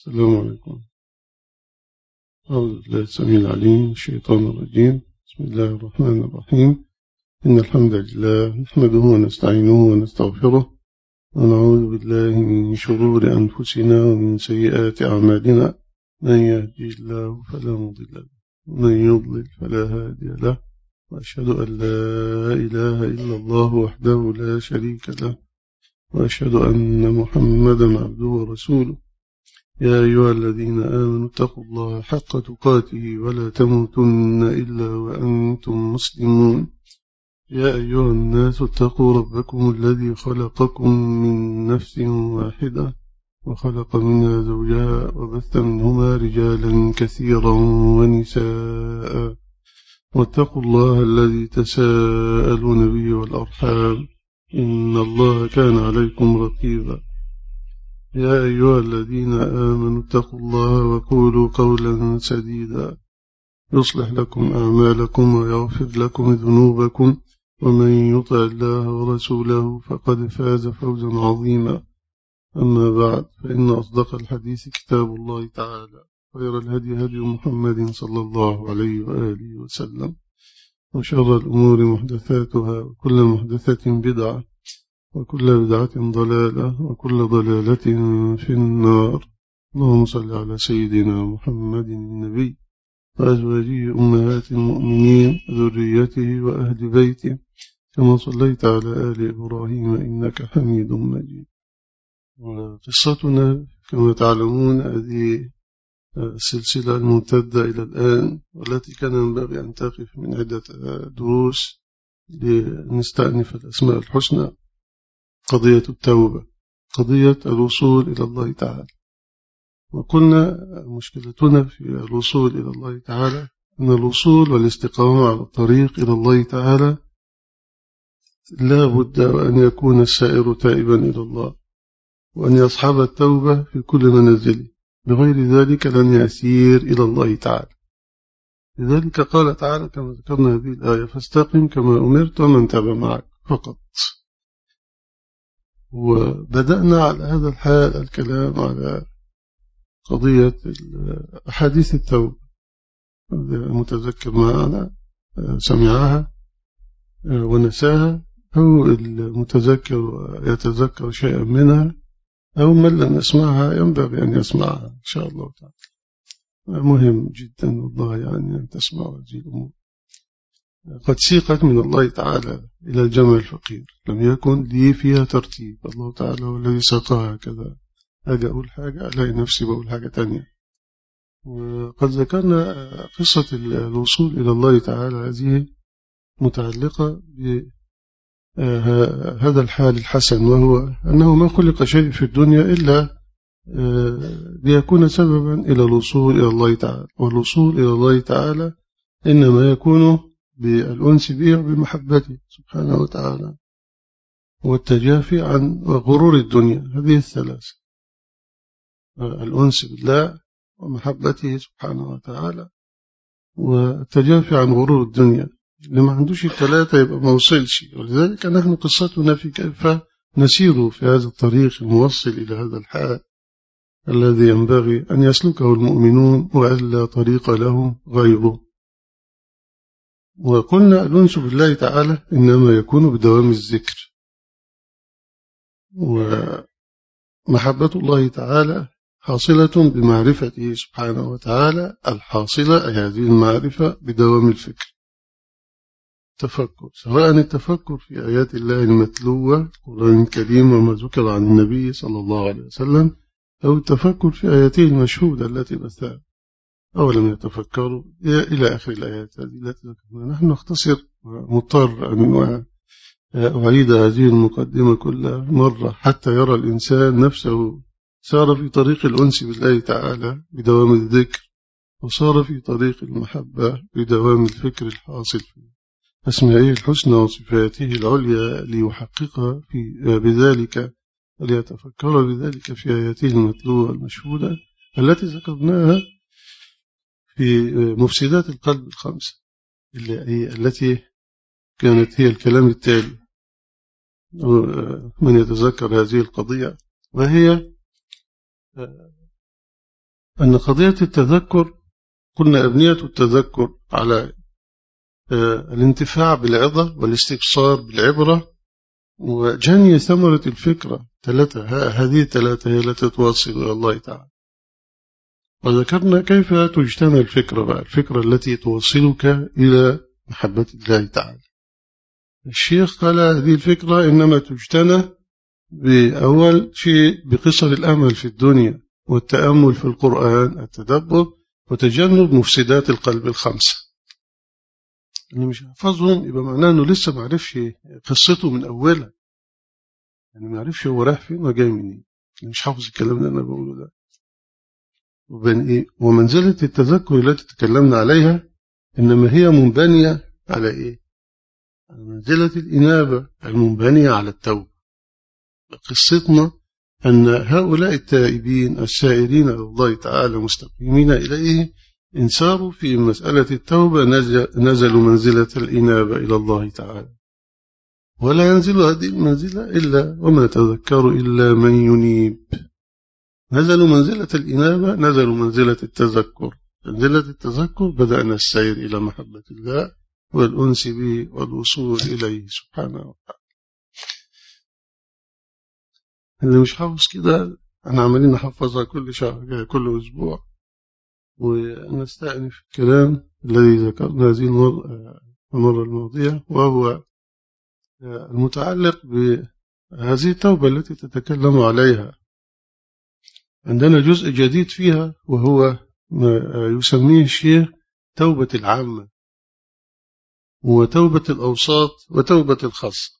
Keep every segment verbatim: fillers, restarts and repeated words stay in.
السلام عليكم. أعوذ بالله السميع العليم من الشيطان الرجيم. بسم الله الرحمن الرحيم. إن الحمد لله نحمده ونستعينه ونستغفره ونعوذ بالله من شرور أنفسنا ومن سيئات أعمالنا. من يهدي الله فلا مضل له ومن يضلل فلا هادي له، وأشهد أن لا إله إلا الله وحده لا شريك له، وأشهد أن محمدا عبده ورسوله. يا أيها الذين آمنوا اتقوا الله حق تقاته ولا تموتن إلا وأنتم مسلمون. يا أيها الناس اتقوا ربكم الذي خلقكم من نفس واحدة وخلق منها زوجها وبث منهما رجالا كثيرا ونساء، واتقوا الله الذي تساءلون به والأرحام إن الله كان عليكم رقيبا. يا أيها الذين آمنوا اتقوا الله وقولوا قولا سديدا يصلح لكم أعمالكم ويغفر لكم ذنوبكم، ومن يطع الله ورسوله فقد فاز فوزا عظيما. أما بعد، فإن أصدق الحديث كتاب الله تعالى، خير الهدي هدي محمد صلى الله عليه وآله وسلم، وشر الأمور محدثاتها، وكل محدثة بدعة، وكل بدعة ضلالة، وكل ضلالة في النار. اللهم صل على سيدنا محمد النبي وأزواجه أمهات المؤمنين وذريته وأهل بيته كما صليت على آل إبراهيم إنك حميد مجيد. قصتنا كما تعلمون هذه السلسلة الممتدة إلى الآن، والتي كان ينبغي أن تقف من عدة دروس لنستأنف الأسماء الحسنى. قضية التوبة، قضية الوصول إلى الله تعالى. وقلنا مشكلتنا في الوصول إلى الله تعالى أن الوصول والاستقامة على الطريق إلى الله تعالى لا بد أن يكون السائر تائبا إلى الله، وأن يصحب التوبة في كل منازله، بغير ذلك لن يسير إلى الله تعالى. لذلك قال تعالى كما ذكرنا هذه الآية: فاستقم كما أمرت ومن تاب معك فقط. وبدأنا على هذا الحال الكلام على قضية أحاديث التوبة. المتذكر معنا سمعها ونساها، أو المتذكر يتذكر شيئا منها، أو من لم يسمعها ينبغي أن يسمعها إن شاء الله تعالى. مهم جدا والله يعني أن تسمعوا هذه الأمور. قد سيقت من الله تعالى إلى الجمع الفقير، لم يكن لي فيها ترتيب. الله تعالى هو الذي ساقها كذا، أجي أقول حاجة ألاقي نفسي بقول حاجة تانية. وقد ذكرنا قصة الوصول إلى الله تعالى هذه متعلقة بهذا الحال الحسن، وهو أنه ما خلق شيء في الدنيا إلا ليكون سببا إلى الوصول إلى الله تعالى. والوصول إلى الله تعالى إنما يكون بالأنس به وبمحبته سبحانه وتعالى، والتجافي عن غرور الدنيا. هذه الثلاث: الأنس بالله ومحبته سبحانه وتعالى والتجافي عن غرور الدنيا. اللي ما عندوش الثلاثة يبقى ما وصلش. ولذلك نحن قصتنا في كيف نسير في هذا الطريق الموصل إلى هذا الحال الذي ينبغي أن يسلكه المؤمنون وألا طريق لهم غيره. وقلنا الأنس بالله تعالى إنما يكون بدوام الذكر، ومحبة الله تعالى حاصلة بمعرفته سبحانه وتعالى، الحاصلة أي هذه المعرفة بدوام الفكر، تفكر، سواء التفكر في آيات الله المتلوة القرآن الكريم وما ذكر عن النبي صلى الله عليه وسلم، أو التفكر في آياته المشهودة التي بثها أولم يتفكروا إلى آخر الآيات هذه التي ذكرنا. نحن نختصر، مضطر أن أعيد هذه المقدمة كل مرة حتى يرى الإنسان نفسه سار في طريق الأنس بالله تعالى بدوام الذكر، وصار في طريق المحبة بدوام الفكر الحاصل في أسمائه الحسنى وصفاته العليا، ليحقق في بذلك وليتفكر بذلك في آياته المتلوة المشهودة التي ذكرناها في مفسدات القلب الخمسة، التي كانت هي الكلام التالي. من يتذكر هذه القضية، وهي أن قضية التذكر قلنا أبنية التذكر على الانتفاع بالعظة والاستبصار بالعبرة وجني ثمرة الفكرة ثلاثة. هذه الثلاثة هي التي توصل إلى الله تعالى. وذكرنا كيف تجتنى الفكرة بقى، الفكرة التي توصلك إلى محبة الله تعالى. الشيخ قال هذه الفكرة إنما تجتنى بأول شيء بقصر الأمل في الدنيا والتأمل في القرآن، التدبر، وتجنب مفسدات القلب الخمسة. اللي مش حافظهم يبقى معناه أنه لسه ما عرفش قصته من أولها، يعني ما عرفش هو رايح فين وجاي منين، مش حافظ الكلام اللي أنا بقوله ده. وبين إيه؟ ومنزلة التذكر التي تكلمنا عليها إنما هي منبنية على إيه؟ على منزلة الإنابة المنبنية على التوبة. قصتنا أن هؤلاء التائبين السائرين إلى الله تعالى مستقيمين إليه إن ساروا في مسألة التوبة نزلوا منزلة الإنابة إلى الله تعالى، ولا ينزل هذه المنزلة إلا وما تذكر إلا من ينيب. نزلوا منزلة الإنابة، نزلوا منزلة التذكر. منزلة التذكر بدأنا السير إلى محبة الله والأنس به والوصول إليه سبحانه وتعالى. اللي مش حافظ كده أنا عمالين نحفظها كل شهر كل أسبوع، ونستأنف الكلام الذي ذكرنا هذه المرة الماضية، وهو المتعلق بهذه التوبة التي تتكلم عليها. عندنا جزء جديد فيها وهو ما يسميه الشيخ توبة العامة وتوبة الأوساط وتوبة الخاصة.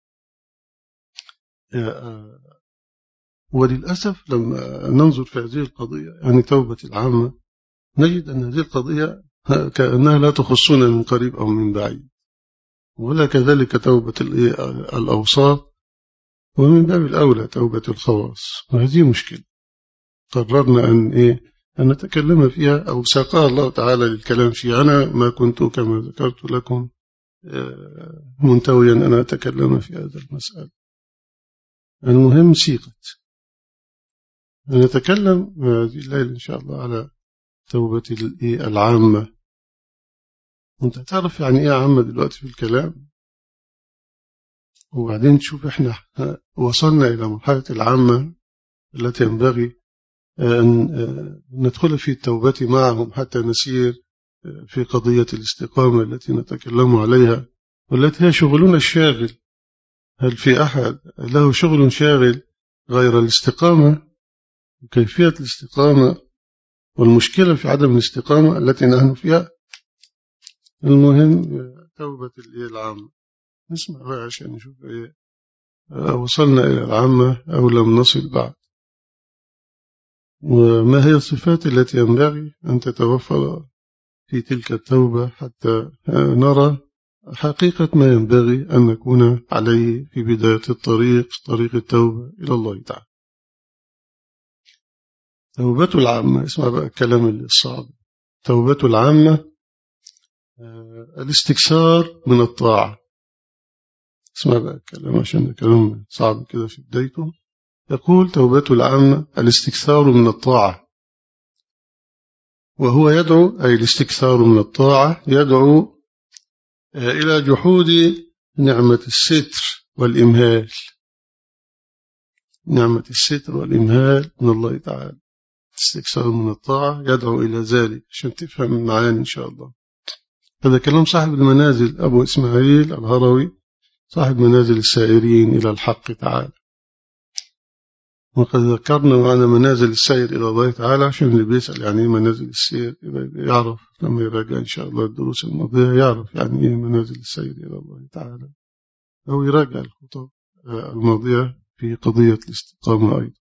وللأسف لما ننظر في هذه القضية يعني توبة العامة نجد أن هذه القضية كأنها لا تخصنا من قريب أو من بعيد، ولا كذلك توبة الأوساط، ومن باب الأولى توبة الخواص. وهذه مشكلة قررنا أن إيه أن نتكلم فيها، أو ساقها الله تعالى للكلام فيها. أنا ما كنت كما ذكرت لكم منتويا أن أتكلم في هذا المسألة. المهم سيقت نتكلم هذه الليلة إن شاء الله على توبة العامة. وانت تعرف يعني ايه عامة دلوقتي في الكلام، وبعدين تشوف احنا وصلنا إلى مرحلة العامة التي ينبغي أن ندخل في التوبة معهم حتى نسير في قضية الاستقامة التي نتكلم عليها، والتي هي شغلنا الشاغل. هل في أحد له شغل شاغل غير الاستقامة وكيفية الاستقامة والمشكلة في عدم الاستقامة التي نحن فيها؟ المهم توبة العامة. نسمع بقى عشان نشوف ايه وصلنا إلى العامة أو لم نصل بعد، وما هي الصفات التي ينبغي أن تتوفر في تلك التوبة حتى نرى حقيقة ما ينبغي أن نكون عليه في بداية الطريق، طريق التوبة إلى الله تعالى. توبة العامة، اسمع بقى الكلام الصعب. توبة العامة الاستكثار من الطاعة. اسمع بقى الكلام عشان الكلام صعب كده في بدايته. يقول توبة العامة الاستكثار من الطاعة، وهو يدعو، أي الاستكثار من الطاعة يدعو إلى جحود نعمة الستر والإمهال. نعمة الستر والإمهال من الله تعالى. الاستكثار من الطاعة يدعو إلى ذلك عشان تفهم المعاني إن شاء الله. هذا كلام صاحب المنازل أبو إسماعيل الهروي، صاحب منازل السائرين إلى الحق تعالى. وقد ذكرنا معنا منازل السير إلى الله تعالى، عشان اللي بيسأل يعني إيه منازل السير يعرف لما يراجع إن شاء الله الدروس الماضية يعرف يعني إيه منازل السير إلى الله تعالى، أو يراجع الخطب الماضية في قضية الاستقامة أيضا.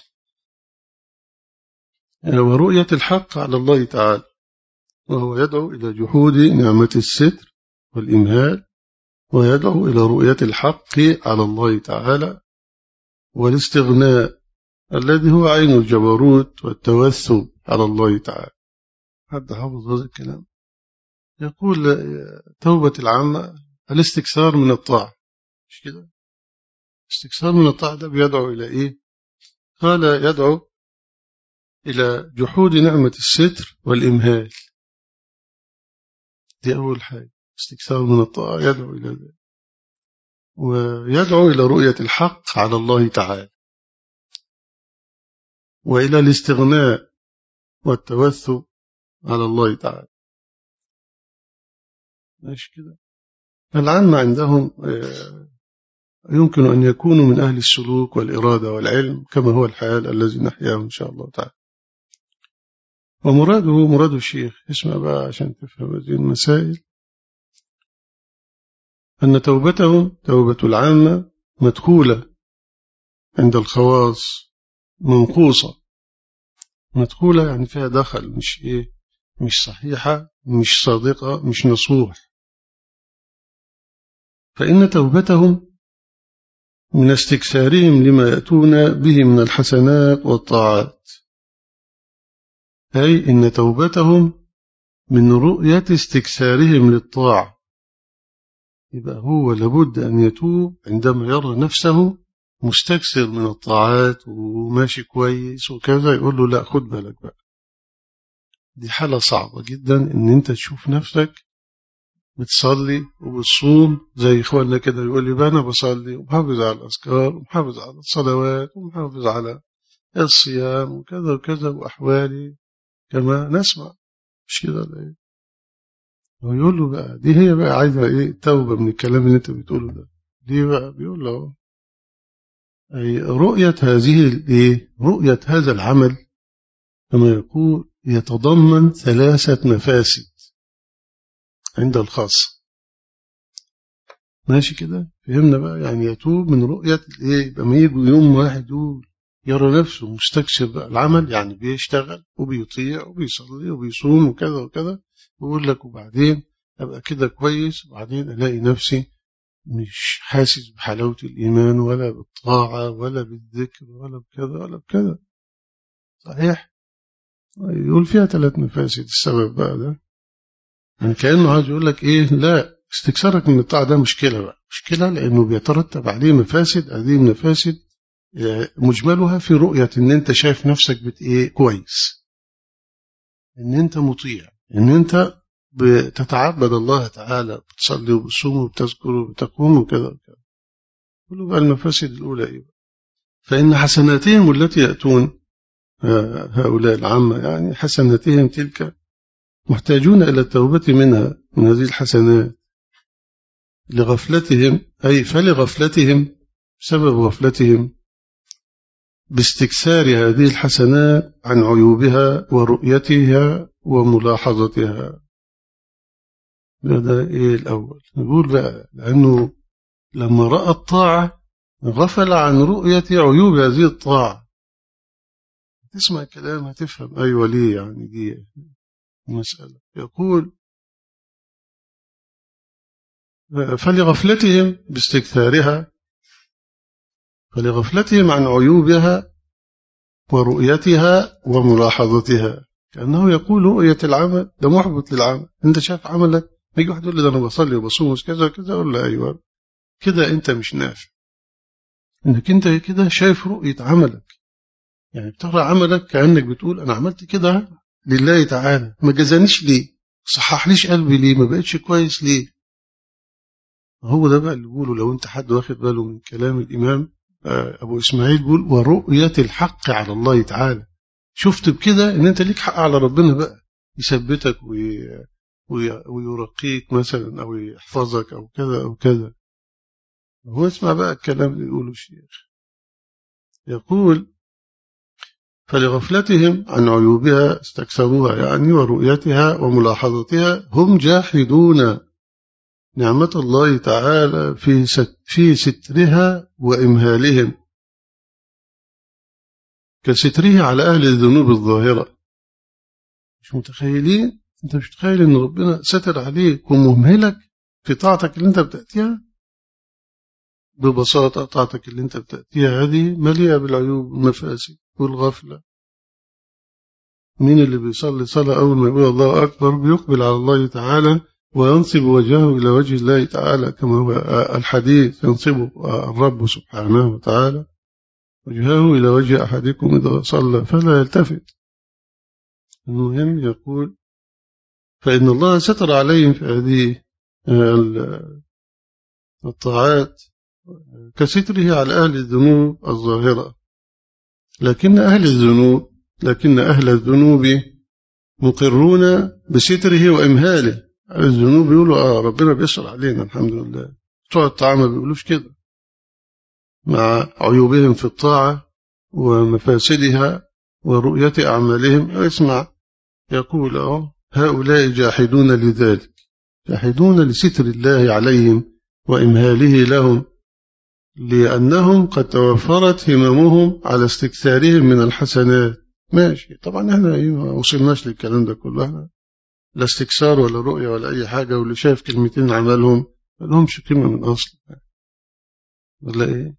ورؤية الحق على الله تعالى، وهو يدعو إلى جحود نعمة الستر والإمهال، ويدعو إلى رؤية الحق على الله تعالى والاستغناء الذي هو عين الجبروت والتوثب على الله تعالى. حد حافظ هذا الكلام؟ يقول توبة العامة الاستكثار من الطاعة، مش كده؟ استكثار من الطاعة ده بيدعو إلى إيه؟ قال يدعو إلى جحود نعمة الستر والإمهال. دي أول حاجة، استكثار من الطاعة يدعو إلى ذلك، ويدعو إلى رؤية الحق على الله تعالى، وإلى الاستغناء والتوثب على الله تعالى. ماشي كده. العامة عندهم يمكن أن يكونوا من أهل السلوك والإرادة والعلم كما هو الحال الذي نحياه إن شاء الله تعالى. ومراده مراد الشيخ، اسمع بقى عشان تفهم هذه المسائل، أن توبتهم توبة العامة مدخولة عند الخواص، منقوصة. مدخولة يعني فيها دخل، مش إيه، مش صحيحة، مش صادقة، مش نصوح. فإن توبتهم من استكثارهم لما يأتون به من الحسنات والطاعات، أي إن توبتهم من رؤية استكثارهم للطاعة. يبقى هو لابد أن يتوب عندما يرى نفسه مستكثر من الطاعات وماشي كويس وكذا، يقول له لا خد بالك بقى، دي حالة صعبة جدا إن أنت تشوف نفسك بتصلي وبتصوم زي إخواننا كده، يقول لي بقى أنا بصلي ومحافظ على الأذكار ومحافظ على الصلوات ومحافظ على الصيام وكذا وكذا وأحوالي كما نسمع، مش كده ولا إيه؟ ويقول له بقى دي هي بقى عايزة إيه؟ توبة من الكلام اللي أنت بتقوله ده. دي بقى بيقول له أي رؤية هذه الإيه؟ رؤية هذا العمل كما يقول يتضمن ثلاثة مفاسد عند الخاص. ماشي كده، فهمنا بقى يعني يتوب من رؤية ايه، يبقى ما يجي يوم واحد يقول يرى نفسه مستكثر بقى العمل، يعني بيشتغل وبيطيع وبيصلي وبيصوم وكذا وكذا، ويقول لك وبعدين ابقى كده كويس، وبعدين الاقي نفسي مش حاسس بحلاوة الإيمان ولا بالطاعة ولا بالذكر ولا بكذا ولا بكذا. صحيح، يقول فيها ثلاث مفاسد. السبب بقى ده يعني كأنه عايز يقول لك إيه، لا استكثارك من الطاعة ده مشكلة بقى، مشكلة لأنه بيترتب عليه مفاسد. هذه المفاسد مجملها في رؤية إن أنت شايف نفسك بت إيه كويس، إن أنت مطيع، إن أنت بتتعبد الله تعالى، بتصلي وبتصوم وبتذكر وبتقوم وكذا وكذا. كله بقى المفاسد الأولى إيه؟ فإن حسناتهم التي يأتون هؤلاء العامة، يعني حسناتهم تلك محتاجون إلى التوبة منها، من هذه الحسنات، لغفلتهم، أي فلغفلتهم، بسبب غفلتهم باستكثار هذه الحسنات عن عيوبها ورؤيتها وملاحظتها. هذا إيه الأول نقول بقى، لأنه لما رأى الطاعة غفل عن رؤية عيوب هذه الطاعة. تسمع الكلام هتفهم أيوة ليه، يعني دي مسألة. يقول فلغفلتهم باستكثارها، فلغفلتهم عن عيوبها ورؤيتها وملاحظتها. كأنه يقول رؤية العمل ده محبط للعمل. انت شايف عملك، يجي واحد يقول لي ده انا بصلي وبصوم كذا كذا، اقول له ايوه كده انت مش نافع، انك انت كده شايف رؤية عملك، يعني بتقرأ عملك كأنك بتقول انا عملت كده لله تعالى، ما جزانيش ليه، صحح ليش قلبي ليه، ما بقتش كويس ليه. هو ده بقى اللي بيقوله، لو انت حد واخد باله من كلام الإمام أبو إسماعيل، بيقول ورؤية الحق على الله تعالى. شفت بكده ان انت ليك حق على ربنا بقى، يثبتك ويرقيك مثلا او يحفظك او كذا او كذا. هو اسمع بقى الكلام اللي يقوله الشيخ، يقول فلغفلتهم عن عيوبها استكثروها يعني ورؤيتها وملاحظتها، هم جاحدون نعمة الله تعالى في في سترها وإمهالهم، كستره على أهل الذنوب الظاهرة. مش متخيلين، أنت مش متخيل أن ربنا ستر عليك ومهملك في طاعتك اللي أنت بتأتيها. ببساطة طاعتك اللي أنت بتأتيها هذه مليئة بالعيوب والمفاسد والغفلة. مين اللي بيصلي صلاة أول ما يقول الله أكبر بيقبل على الله تعالى وينصب وجهه إلى وجه الله تعالى، كما هو الحديث ينصب الرب سبحانه وتعالى وجهه إلى وجه أحدكم إذا صلى فلا يلتفت. المهم يقول فإن الله ستر عليهم في هذه الطاعات كستره على أهل الذنوب الظاهرة، لكن أهل الذنوب لكن أهل الذنوب مقرون بستره وإمهاله. الذنوب بيقولوا آه ربنا بيسر علينا الحمد لله، بتوع الطاعة ما بيقولوش كده، مع عيوبهم في الطاعة ومفاسدها ورؤية أعمالهم. اسمع يقول آه هؤلاء جاحدون لذلك، جاحدون لستر الله عليهم وإمهاله لهم، لأنهم قد توفرت هممهم على استكثارهم من الحسنات. ماشي، طبعا احنا ما وصلناش للكلام ده كله، لا استكثار ولا رؤية ولا أي حاجة، واللي شايف كلمتين عملهم ما لهمش قيمة من أصل ولا إيه.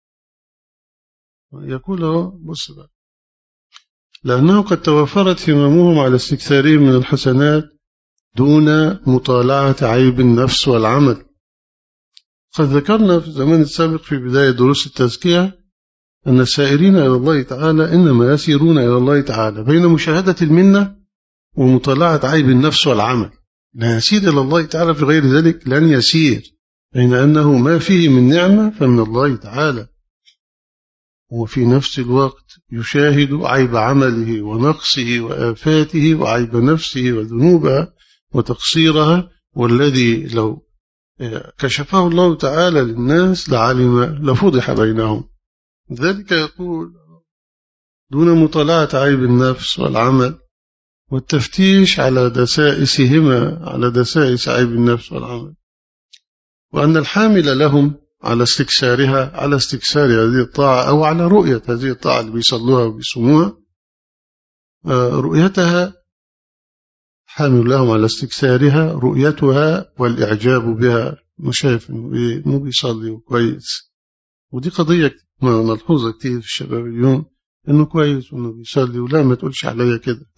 يقول اهو بص بقى، لأنه قد توفرت هممهم على استكثارهم من الحسنات دون مطالعة عيب النفس والعمل. قد ذكرنا في الزمان السابق في بداية دروس التزكية أن السائرين إلى الله تعالى إنما يسيرون إلى الله تعالى بين مشاهدة المنة ومطالعة عيب النفس والعمل. لا يسير إلى الله تعالى في غير ذلك لن يسير، بين أنه ما فيه من نعمة فمن الله تعالى، وفي نفس الوقت يشاهد عيب عمله ونقصه وآفاته وعيب نفسه وذنوبها وتقصيرها، والذي لو كشفه الله تعالى للناس لعلم لفضح بينهم. ذلك يقول دون مطالعة عيب النفس والعمل والتفتيش على دسائسهما، على دسائس عيب النفس والعمل، وأن الحامل لهم على استكسارها، على استكسار هذه الطاعة أو على رؤية هذه الطاعة اللي بيصلوها وبيصوموها، رؤيتها حامل لهم على استكسارها رؤيتها والإعجاب بها، مشايف إنه بيصلي كويس. ودي قضية ملحوظة كتير في الشباب اليوم، إنه كويس وإنه بيصلي ولا ما تقولش عليا كده.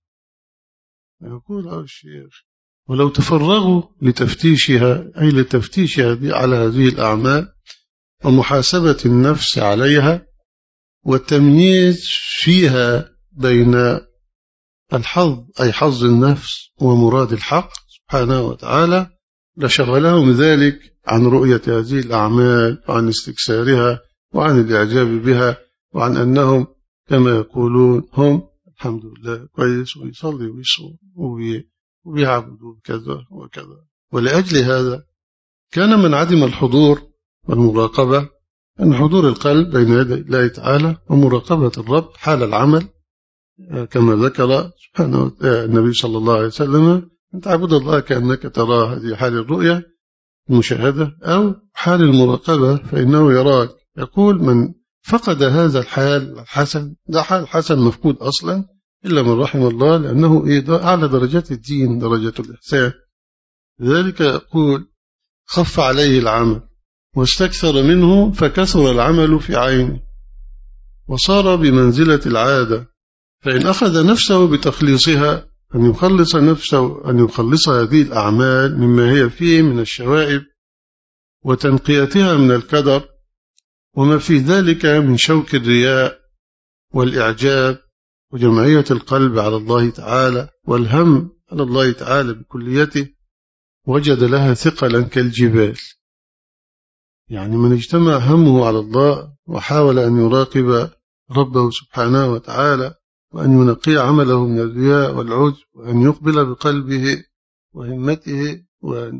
يقول الشيخ ولو تفرغوا لتفتيشها، أي لتفتيش على هذه الأعمال ومحاسبة النفس عليها والتمييز فيها بين الحظ أي حظ النفس ومراد الحق سبحانه وتعالى، لشغلهم ذلك عن رؤية هذه الأعمال وعن استكسارها وعن الإعجاب بها، وعن أنهم كما يقولون هم الحمد لله كويس ويصلي ويصوم ويعبد كذا وكذا. ولأجل هذا كان من عدم الحضور والمراقبة، أن حضور القلب بين يدي الله تعالى ومراقبة الرب حال العمل، كما ذكر سبحانه النبي صلى الله عليه وسلم أن تعبد الله كأنك تراه، هذه حال الرؤية المشاهدة، أو حال المراقبة فإنه يراك. يقول من فقد هذا الحال الحسن، ده حال حسن مفقود أصلا إلا من رحم الله، لأنه إيه أعلى درجات الدين، درجة الإحسان. لذلك يقول خف عليه العمل واستكثر منه فكثر العمل في عينه وصار بمنزلة العادة، فإن أخذ نفسه بتخليصها، أن يخلص نفسه، أن يخلص هذه الأعمال مما هي فيه من الشوائب وتنقيتها من الكدر وما في ذلك من شوك الرياء والإعجاب وجمعية القلب على الله تعالى والهم على الله تعالى بكليته، وجد لها ثقلا كالجبال. يعني من اجتمع همه على الله وحاول أن يراقب ربه سبحانه وتعالى وأن ينقي عمله من الرياء والعجب، وأن يقبل بقلبه وهمته وأن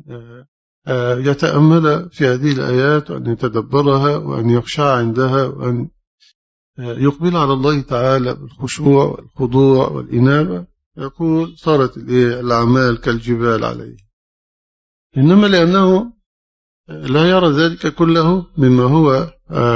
يتأمل في هذه الآيات وأن يتدبرها وأن يخشع عندها وأن يقبل على الله تعالى بالخشوع والخضوع والإنابة، يقول صارت الأعمال كالجبال عليه. إنما لأنه لا يرى ذلك كله مما هو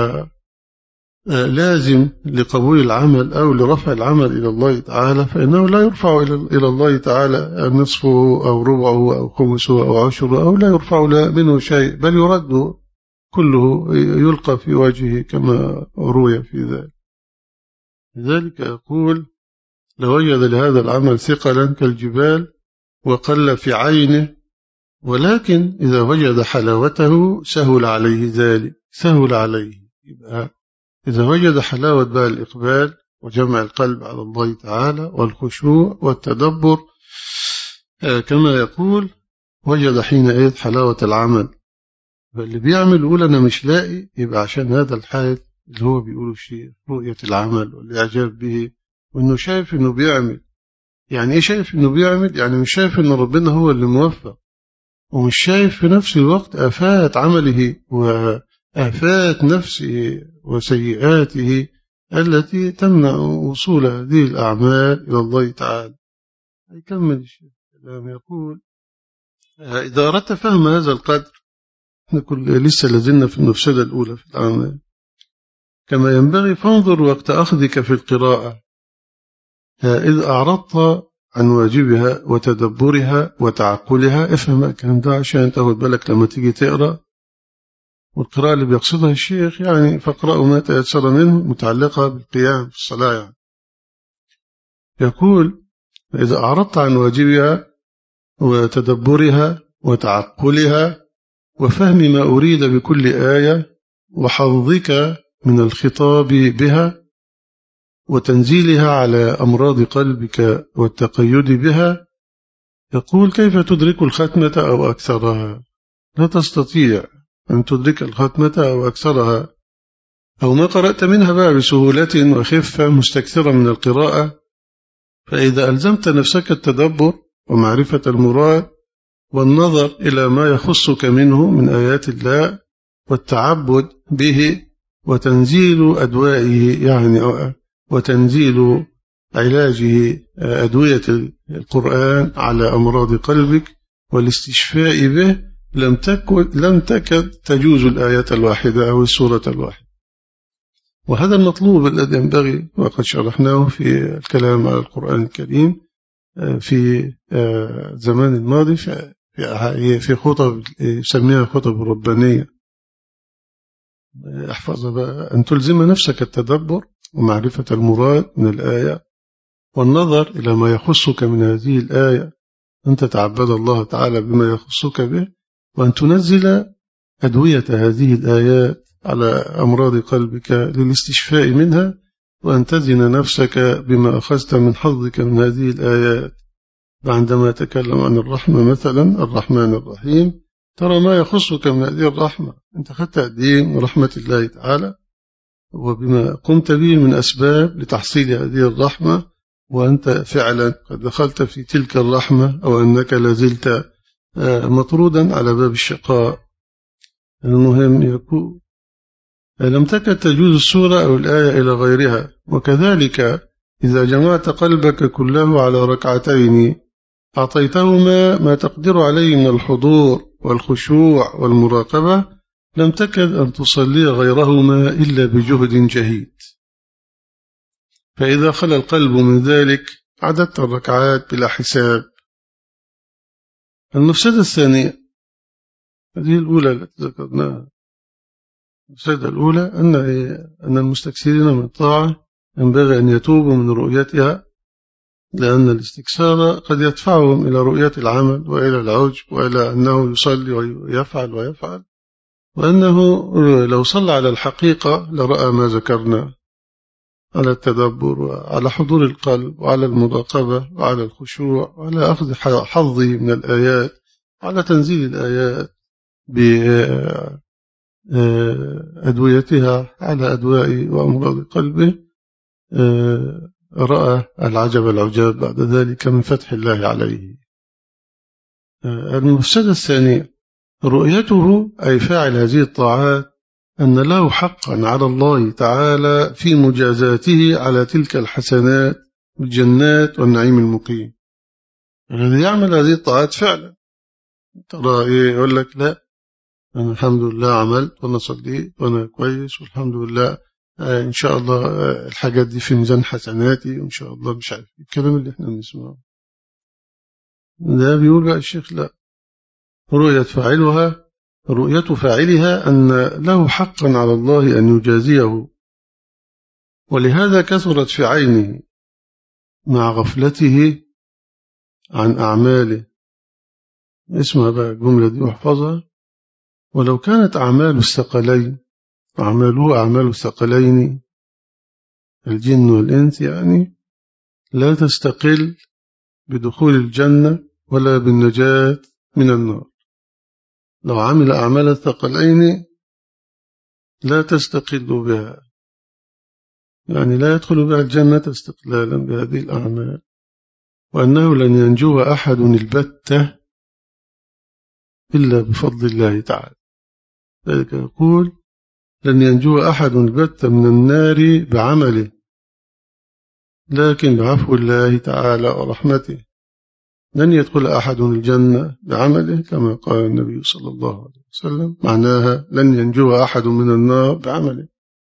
لازم لقبول العمل أو لرفع العمل إلى الله تعالى، فإنه لا يرفع إلى الله تعالى نصفه أو ربعه أو خمسه أو عشره، أو لا يرفع منه شيء، بل يرد كله يلقى في وجهه كما روي في ذلك. لذلك يقول لوجد لهذا العمل ثقلا كالجبال وقل في عينه، ولكن إذا وجد حلاوته سهل عليه ذلك، سهل عليه. يبقى إذا وجد حلاوة بقى الإقبال وجمع القلب على الله تعالى والخشوع والتدبر، كما يقول وجد حينئذ حلاوة العمل. فاللي بيعمل يقول أنا مش لاقي، يبقى عشان هذا الحال اللي هو بيقوله الشيء رؤية العمل والإعجاب به، وإنه شايف إنه بيعمل. يعني إيه شايف إنه بيعمل؟ يعني مش شايف إن ربنا هو اللي موفق، ومش شايف في نفس الوقت آفات عمله وآفات نفسه وسيئاته التي تمنع وصول هذه الأعمال إلى الله تعالى. يكمل الشيخ الكلام يقول إذا أردت فهم هذا القدر، نقول لسه لازلنا في المفسدة الأولى في الأعمال، كما ينبغي فانظر وقت أخذك في القراءة إذ أعرضت عن واجبها وتدبرها وتعقلها. افهم الكلام ده عشان تاخد بالك لما تيجي تقرأ. والقراءة اللي بيقصدها الشيخ يعني فاقرأوا ما تيسر منه، متعلقة بالقيام في الصلاة يعني. يقول إذا أعرضت عن واجبها وتدبرها وتعقلها وفهم ما أريد بكل آية وحظك من الخطاب بها وتنزيلها على أمراض قلبك والتقيد بها، يقول كيف تدرك الختمة أو أكثرها؟ لا تستطيع أن تدرك الختمة أو أكثرها، أو ما قرأت منها بقى بسهولة وخفة مستكثرة من القراءة. فإذا ألزمت نفسك التدبر ومعرفة المراد والنظر إلى ما يخصك منه من آيات الله والتعبد به وتنزيل أدوائه، يعني وتنزيل علاجه أدوية القرآن على أمراض قلبك والاستشفاء به، لم تكن لم تكد تجوز الآية الواحدة أو السورة الواحدة. وهذا المطلوب الذي ينبغي، وقد شرحناه في الكلام على القرآن الكريم في زمان الماضي في خطب يسميها خطب ربانية. احفظ بقى أن تلزم نفسك التدبر ومعرفة المراد من الآية والنظر إلى ما يخصك من هذه الآية، أن تتعبد الله تعالى بما يخصك به، وأن تنزل أدوية هذه الآيات على أمراض قلبك للاستشفاء منها، وأن تزن نفسك بما أخذت من حظك من هذه الآيات. فعندما تكلم عن الرحمة مثلا الرحمن الرحيم، ترى ما يخصك من هذه الرحمة، أنت خدت الدين ورحمة الله تعالى وبما قمت به من أسباب لتحصيل هذه الرحمة، وأنت فعلا قد دخلت في تلك الرحمة، أو أنك لازلت مطرودا على باب الشقاء. المهم يكون لم تكد تجوز السورة أو الآية إلى غيرها. وكذلك إذا جمعت قلبك كله على ركعتين أعطيتهما ما تقدر عليه من الحضور والخشوع والمراقبة، لم تكد أن تصلي غيرهما إلا بجهد جهيد. فإذا خلى القلب من ذلك عددت الركعات بلا حساب. المفسدة الثانية، هذه الأولى التي ذكرناها، المفسدة الأولى أن أن المستكثرين من الطاعة ينبغي أن يتوبوا من رؤيتها، لأن الاستكثار قد يدفعهم إلى رؤية العمل وإلى العجب وإلى أنه يصلي ويفعل ويفعل، وأنه لو صلى على الحقيقة لرأى ما ذكرنا على التدبر وعلى حضور القلب وعلى المراقبة وعلى الخشوع وعلى أخذ حظه من الآيات وعلى تنزيل الآيات بأدويتها على أدواء وأمراض قلبه، رأى العجب العجاب بعد ذلك من فتح الله عليه. المفسدة الثانية رؤيته أي فاعل هذه الطاعات أن له حقا على الله تعالى في مجازاته على تلك الحسنات والجنات والنعيم المقيم. الذي يعمل هذه الطاعات فعلا ترى إيه، يقول لك لا أنا الحمد لله عملت وأنا صليت وأنا كويس والحمد لله آه إن شاء الله آه الحاجات دي في ميزان حسناتي وإن شاء الله مش عارف الكلام اللي احنا بنسمعه ده. بيقول بقى الشيخ لا، رؤية فاعلها رؤية فاعلها أن له حقا على الله أن يجازيه، ولهذا كثرت في عينه مع غفلته عن أعماله. اسمع بقى الجملة دي واحفظها. ولو كانت أعمال الثقلين أعماله أعمال الثقلين الجن والإنس يعني لا تستقل بدخول الجنة ولا بالنجاة من النار. لو عمل أعمال الثقلين لا تستقل بها، يعني لا يدخل بها الجنة استقلالا بهذه الأعمال، وأنه لن ينجو أحد البتة إلا بفضل الله تعالى. ذلك يقول لن ينجو أحد البتة من النار بعمله، لكن بعفو الله تعالى ورحمته. لن يدخل أحد الجنة بعمله كما قال النبي صلى الله عليه وسلم، معناها لن ينجو أحد من النار بعمله.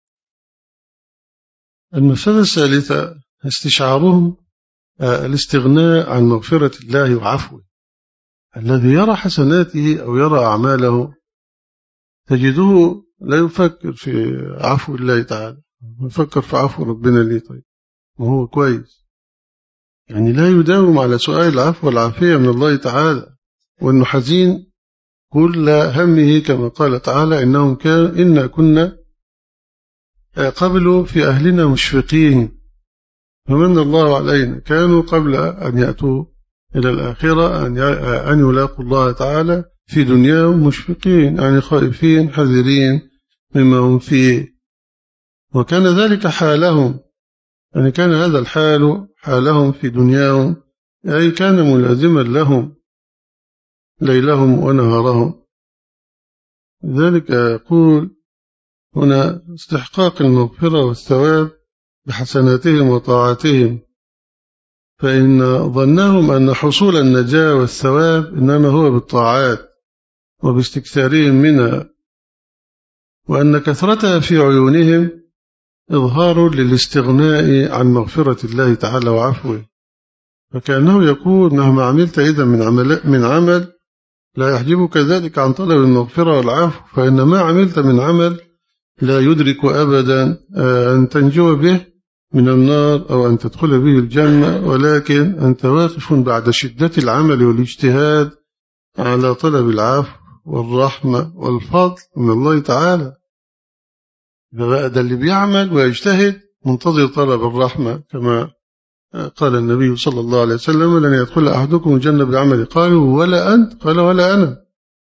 المسألة الثالثة استشعارهم الاستغناء عن مغفرة الله وعفوه. الذي يرى حسناته أو يرى أعماله تجده لا يفكر في عفو الله تعالى، يفكر في عفو ربنا ليه طيب وهو كويس، يعني لا يداوم على سؤال العفو والعافية من الله تعالى، وأنه حزين كل همه كما قال تعالى إنهم كان إنا كنا قبل في أهلنا مشفقين فمن الله علينا. كانوا قبل أن يأتوا إلى الآخرة أن يلاقوا الله تعالى في دنياهم مشفقين، يعني خائفين حذرين مما هم فيه، وكان ذلك حالهم، يعني كان هذا الحال حالهم في دنياهم، أي كان ملازما لهم ليلهم ونهارهم. لذلك يقول هنا استحقاق المغفرة والثواب بحسناتهم وطاعاتهم، فإن ظنهم أن حصول النجاة والثواب إنما هو بالطاعات وباستكثارهم منها، وأن كثرتها في عيونهم إظهار للاستغناء عن مغفرة الله تعالى وعفوه، فكأنه يقول مهما عملت إذا من عمل, من عمل لا يحجبك ذلك عن طلب المغفرة والعفو، فإن ما عملت من عمل لا يدرك أبدا أن تنجو به من النار أو أن تدخل به الجنة، ولكن أنت واقف بعد شدة العمل والاجتهاد على طلب العفو والرحمة والفضل من الله تعالى. ده اللي بيعمل ويجتهد منتظر طلب الرحمة، كما قال النبي صلى الله عليه وسلم لن يدخل أحدكم الجنة بعمل. قالوا ولا أنت؟ قال ولا أنا.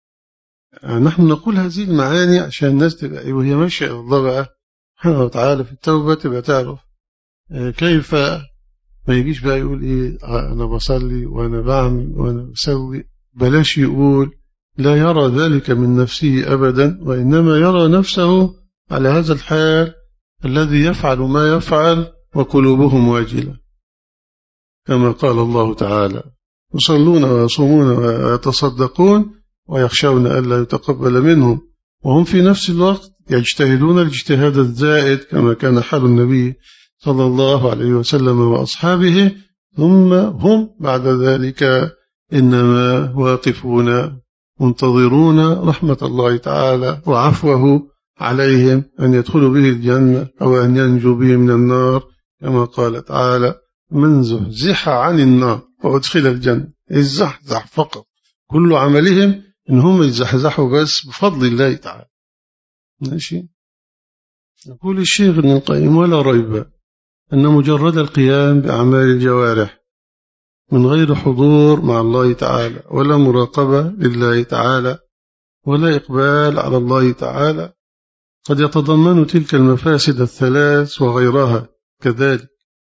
نحن نقول هذه المعاني عشان الناس تبقى وهي ماشية إلى الله بقى سبحانه وتعالى في التوبة تبقى تعرف كيف ما يجيش بقى يقول إيه أنا بصلي وأنا بعمل وأنا بسوي، بلاش يقول لا يرى ذلك من نفسه أبدا، وإنما يرى نفسه على هذا الحال الذي يفعل ما يفعل وقلوبهم واجلة، كما قال الله تعالى يصلون ويصومون ويتصدقون ويخشون ألا يتقبل منهم، وهم في نفس الوقت يجتهدون الاجتهاد الزائد كما كان حال النبي صلى الله عليه وسلم وأصحابه، ثم هم بعد ذلك إنما واقفون منتظرون رحمة الله تعالى وعفوه عليهم أن يدخلوا به الجنة أو أن ينجوا به من النار، كما قال تعالى من زحزح عن النار وأدخل الجنة. الزحزح فقط، كل عملهم إن هم يزحزحوا بس بفضل الله تعالى. ماشي. يقول الشيخ ابن القيم ولا ريب أن مجرد القيام بأعمال الجوارح من غير حضور مع الله تعالى ولا مراقبة لله تعالى ولا إقبال على الله تعالى قد يتضمن تلك المفاسد الثلاث وغيرها كذلك،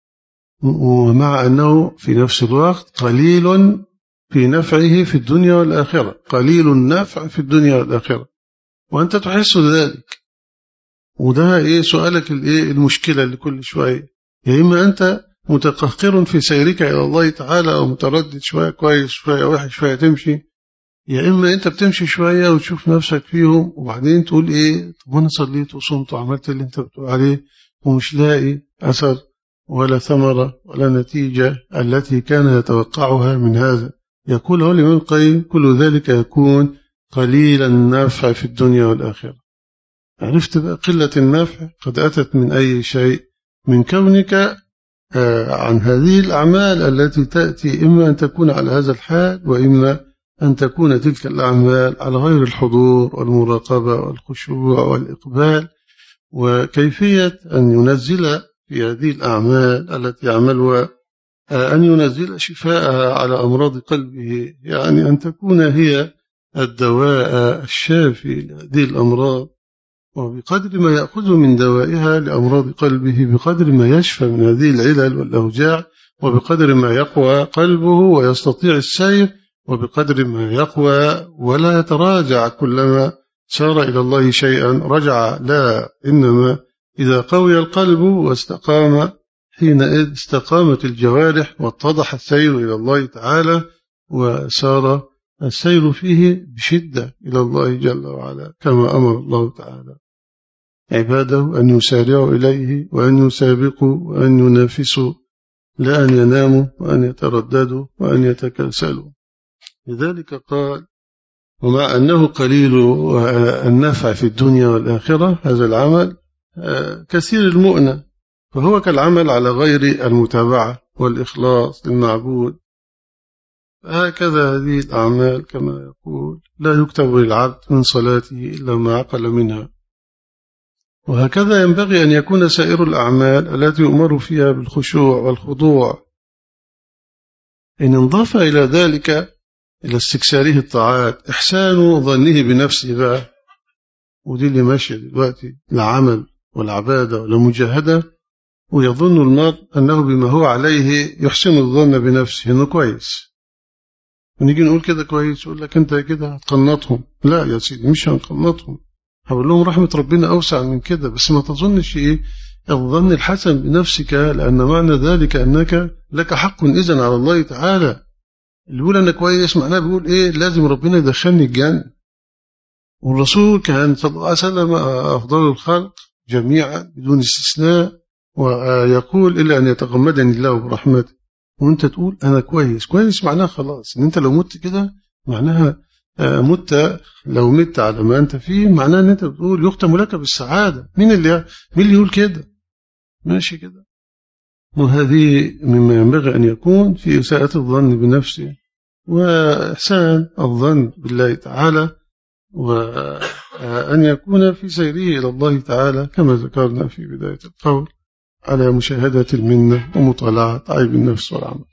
ومع أنه في نفس الوقت قليل في نفعه في الدنيا والآخرة، قليل النفع في الدنيا والآخرة، وأنت تحس ذلك. وده إيه سؤالك الإيه المشكلة اللي كل شوية، يا إما أنت متقهقر في سيرك إلى الله تعالى أو متردد شوية كويس شوية وحش شوية تمشي، يا إما أنت بتمشي شوية وتشوف نفسك فيهم وبعدين تقول إيه طب أنا صليت وصمت وعملت اللي أنت بتقول عليه ومش لاقي أثر ولا ثمرة ولا نتيجة التي كان يتوقعها من هذا. يقول هو الإمام القيم كل ذلك يكون قليل النفع في الدنيا والآخرة. عرفت بقى قلة النفع قد أتت من أي شيء؟ من كونك عن هذه الأعمال التي تأتي إما أن تكون على هذا الحال وإما أن تكون تلك الأعمال على غير الحضور والمراقبة والخشوع والإقبال، وكيفية أن ينزل في هذه الأعمال التي يعملها أن ينزل شفاءها على أمراض قلبه، يعني أن تكون هي الدواء الشافي لهذه الأمراض، وبقدر ما يأخذ من دوائها لأمراض قلبه بقدر ما يشفى من هذه العلل والأوجاع، وبقدر ما يقوى قلبه ويستطيع السير، وبقدر ما يقوى ولا يتراجع كلما سار إلى الله شيئا رجع، لا، إنما إذا قوي القلب واستقام حينئذ استقامت الجوارح واتضح السير إلى الله تعالى، وسار السير فيه بشدة إلى الله جل وعلا، كما أمر الله تعالى عباده أن يسارعوا إليه وأن يسابقوا وأن ينافسوا، لا أن يناموا وأن يترددوا وأن يتكاسلوا. لذلك قال: ومع أنه قليل النفع في الدنيا والآخرة، هذا العمل كثير المؤنة، فهو كالعمل على غير المتابعة والإخلاص للمعبود. هكذا هذه الأعمال كما يقول: لا يكتب للعبد من صلاته إلا ما عقل منها. وهكذا ينبغي أن يكون سائر الأعمال التي يؤمر فيها بالخشوع والخضوع. إن انضاف إلى ذلك إلى استكساره الطاعات إحسان ظنه بنفسه بقى، ودي اللي ماشية دلوقتي، العمل والعبادة والمجاهدة، ويظن المرء أنه بما هو عليه يحسن الظن بنفسه أنه كويس، ونيجي نقول كده كويس يقول لك أنت كده هتقنطهم. لا يا سيدي، مش هنقنطهم، هقول لهم رحمة ربنا أوسع من كده، بس ما تظنش إيه الظن الحسن بنفسك، لأن معنى ذلك أنك لك حق إذن على الله تعالى. اللي يقول أنا كويس معناه بيقول إيه؟ لازم ربنا يدخلني الجنة. والرسول كان صلى الله عليه وسلم أفضل الخلق جميعا بدون استثناء، ويقول إلا أن يتغمدني الله برحمته. وأنت تقول أنا كويس، كويس معناه خلاص إن أنت لو مت كده معناها مت، لو مت على ما أنت فيه معناه أن أنت بتقول يختم لك بالسعادة. مين اللي مين اللي يقول كده؟ ماشي كده. وهذه مما ينبغي أن يكون في إساءة الظن بنفسه وإحسان الظن بالله تعالى، وأن يكون في سيره إلى الله تعالى كما ذكرنا في بداية القول على مشاهدة المنة ومطالعة عيب النفس والعمل.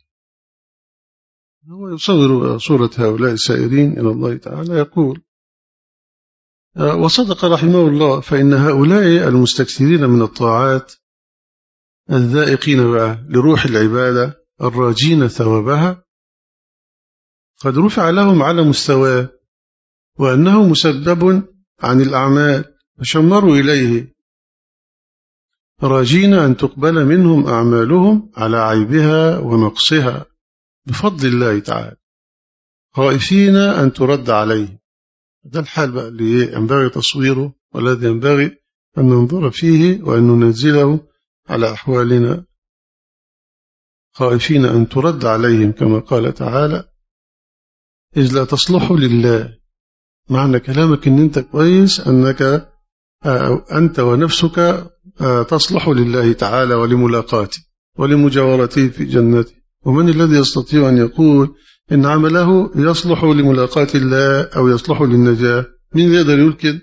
هو يصور صورة هؤلاء السائرين إلى الله تعالى، يقول: وصدق رحمه الله، فإن هؤلاء المستكثرين من الطاعات الذائقين بقى لروح العبادة الراجين ثوابها قد رفع لهم على مستواه، وأنه مسبب عن الأعمال، فشمروا إليه راجين أن تقبل منهم أعمالهم على عيبها ونقصها بفضل الله تعالى، خائفين أن ترد عليه. هذا الحال بقى اللي ينبغي تصويره، والذي ينبغي أن ننظر فيه وأن ننزله على أحوالنا، خائفين أن ترد عليهم كما قال تعالى: إذ لا تصلح لله. معنى كلامك أن أنت كويس، أنك أنت ونفسك تصلح لله تعالى ولملاقاته ولمجاورته في جنته. ومن الذي يستطيع أن يقول إن عمله يصلح لملاقاة الله أو يصلح للنجاة؟ مين يقدر يقول كده؟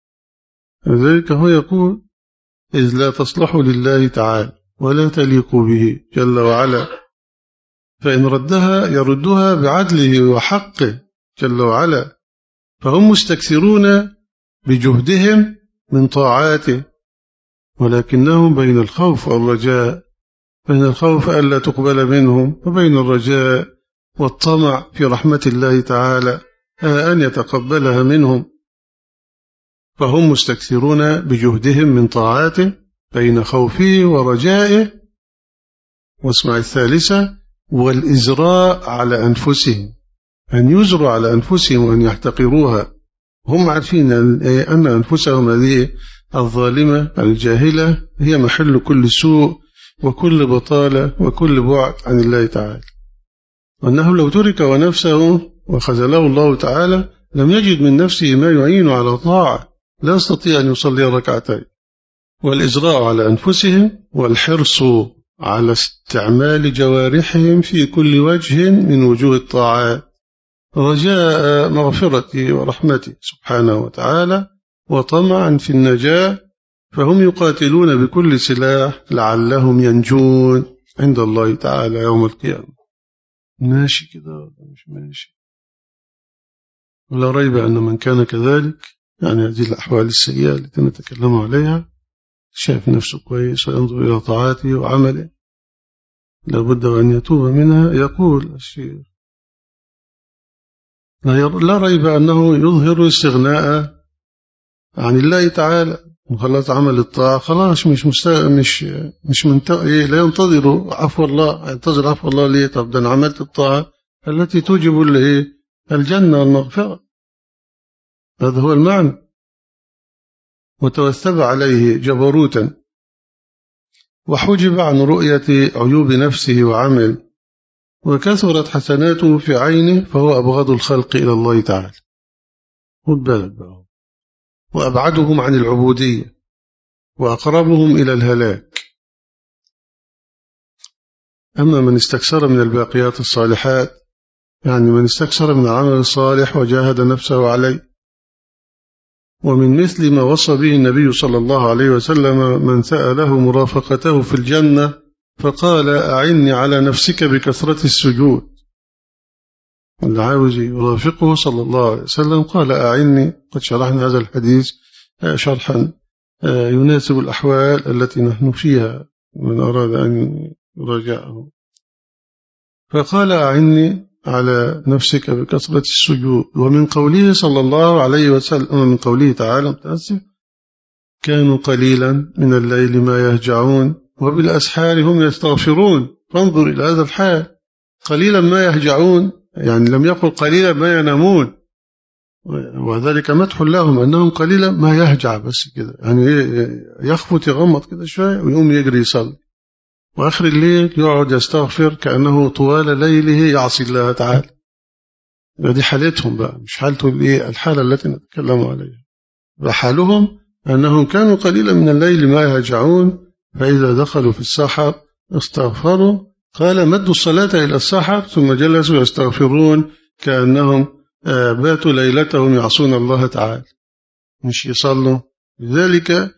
لذلك هو يقول: إذ لا تصلح لله تعالى ولا تليق به جل وعلا، فإن ردها يردها بعدله وحقه جل وعلا، فهم مستكثرون بجهدهم من طاعاته، ولكنهم بين الخوف والرجاء، بين الخوف ألا تقبل منهم وبين الرجاء والطمع في رحمة الله تعالى أن يتقبلها منهم. فهم مستكثرون بجهدهم من طاعاته بين خوفه ورجائه، واسمع الثالثة: والإزراء على أنفسهم، أن يزروا على أنفسهم وأن يحتقروها. هم عارفين أن أنفسهم هذه الظالمة الجاهلة هي محل كل سوء وكل بطالة وكل بعد عن الله تعالى، وأنه لو ترك ونفسه وخذله الله تعالى لم يجد من نفسه ما يعين على طاعة، لا يستطيع أن يصلي ركعتين. والإزراء على أنفسهم والحرص على استعمال جوارحهم في كل وجه من وجوه الطاعات، رجاء مغفرته ورحمته سبحانه وتعالى، وطمعا في النجاة فهم يقاتلون بكل سلاح لعلهم ينجون عند الله تعالى يوم القيامة. ماشي كده مش ماشي؟ ولا ريب أن من كان كذلك، يعني هذه الأحوال السيئة التي نتكلم عليها، شايف نفسه كويس وينظر إلى طاعاته وعمله، لابد أن يتوب منها. يقول الشيخ لا ريب أنه يظهر استغناء عن الله تعالى، وخلاص عمل الطاعة خلاص مش مستغ... مش مش منت... إيه لا ينتظر عفو الله. ينتظر عفو الله ليه؟ طب ده أنا عملت الطاعة التي توجب له الجنة والمغفرة، هذا هو المعنى. وتوثب عليه جبروتا وحجب عن رؤية عيوب نفسه وعمل، وكثرت حسناته في عينه، فهو أبغض الخلق إلى الله تعالى. خد بالك بقى، وأبعدهم عن العبودية وأقربهم إلى الهلاك. أما من استكثر من الباقيات الصالحات، يعني من استكثر من العمل الصالح وجاهد نفسه عليه، ومن مثل ما وصى به النبي صلى الله عليه وسلم من سأله مرافقته في الجنة فقال أعني على نفسك بكثرة السجود. اللي عاوز يرافقه صلى الله عليه وسلم قال أعني. قد شرحنا هذا الحديث شرحا يناسب الأحوال التي نحن فيها، من أراد أن يراجعه. فقال أعني على نفسك بكثرة السجود. ومن قوله صلى الله عليه وسلم، ومن قوله تعالى متأسف، كانوا قليلا من الليل ما يهجعون وبالأسحار هم يستغفرون. فانظر إلى هذا الحال، قليلا ما يهجعون، يعني لم يقل قليلا ما ينامون، وذلك مدح لهم أنهم قليلا ما يهجع، بس كده يعني يخفت يغمض كده شوية ويقوم يجري يصلي، وآخر الليل يقعد يستغفر كأنه طوال ليله يعصي الله تعالى. هذه حالتهم بقى، مش حالته الحالة التي نتكلم عليها. وحالهم أنهم كانوا قليلا من الليل ما يهجعون، فإذا دخلوا في السحر استغفروا. قال مدوا الصلاة إلى السحر ثم جلسوا يستغفرون كأنهم باتوا ليلتهم يعصون الله تعالى، مش يصلوا. لذلك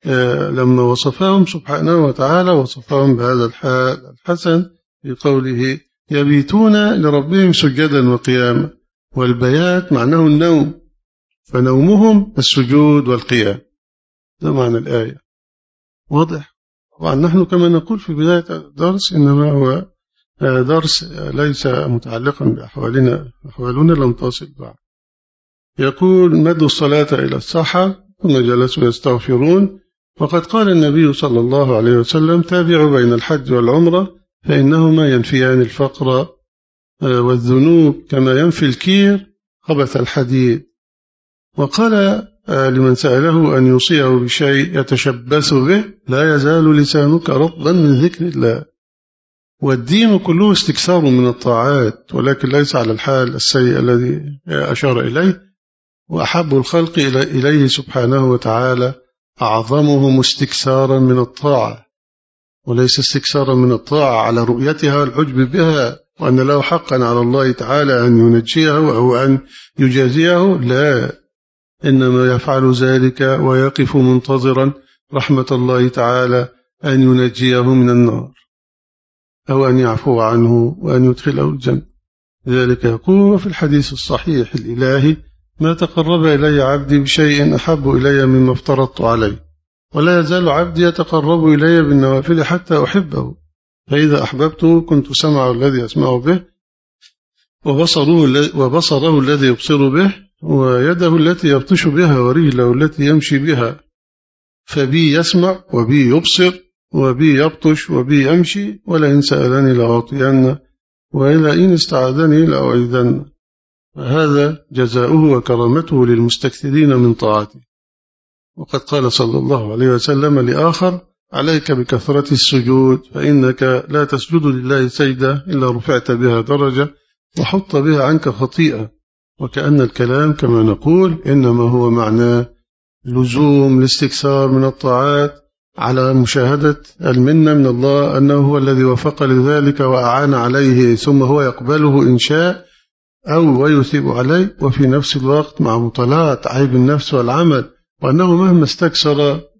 لما وصفهم سبحانه وتعالى وصفهم بهذا الحال الحسن في قوله يبيتون لربهم سجدا وقياما، والبيات معناه النوم، فنومهم السجود والقيام، ده معنى الآية. واضح؟ طبعا نحن كما نقول في بداية الدرس إنما هو درس ليس متعلقا بأحوالنا، أحوالنا لم تصل بعد. يقول مدوا الصلاة إلى السحر ثم جلسوا يستغفرون. وقد قال النبي صلى الله عليه وسلم تابعوا بين الحج والعمرة فإنهما ينفيان الفقر والذنوب كما ينفي الكير خبث الحديد. وقال لمن سأله أن يوصيه بشيء يتشبث به لا يزال لسانك رطبا من ذكر الله. والدين كله استكثار من الطاعات، ولكن ليس على الحال السيء الذي أشار إليه. وأحب الخلق إليه سبحانه وتعالى أعظمهم استكثارا من الطاعة، وليس استكثارا من الطاعة على رؤيتها والعجب بها وأن له حقا على الله تعالى أن ينجيه أو أن يجازيه، لا، إنما يفعل ذلك ويقف منتظرا رحمة الله تعالى أن ينجيه من النار أو أن يعفو عنه وأن يدخله الجنة. ذلك يقول في الحديث الصحيح الإلهي ما تقرب إلي عبدي بشيء أحب إلي مما افترضت عليه، ولا يزال عبدي يتقرب إلي بالنوافل حتى أحبه، فإذا أحببته كنت سمعه الذي يسمع به وبصره, وبصره الذي يبصر به ويده التي يبطش بها ورجله التي يمشي بها، فبي يسمع وبي يبصر وبي يبطش وبي يمشي، ولئن سألني لأعطين وإلى إن استعاذني لأعيذن. هذا جزاؤه وكرامته للمستكثرين من طاعته. وقد قال صلى الله عليه وسلم لآخر عليك بكثرة السجود فإنك لا تسجد لله سجدة إلا رفعت بها درجة وحط بها عنك خطيئة. وكأن الكلام كما نقول إنما هو معناه لزوم الاستكثار من الطاعات على مشاهدة المنة من الله أنه هو الذي وفق لذلك وأعان عليه، ثم هو يقبله إن شاء أو ويثيب عليه، وفي نفس الوقت مع مطالعة عيب النفس والعمل، وأنه مهما استكثر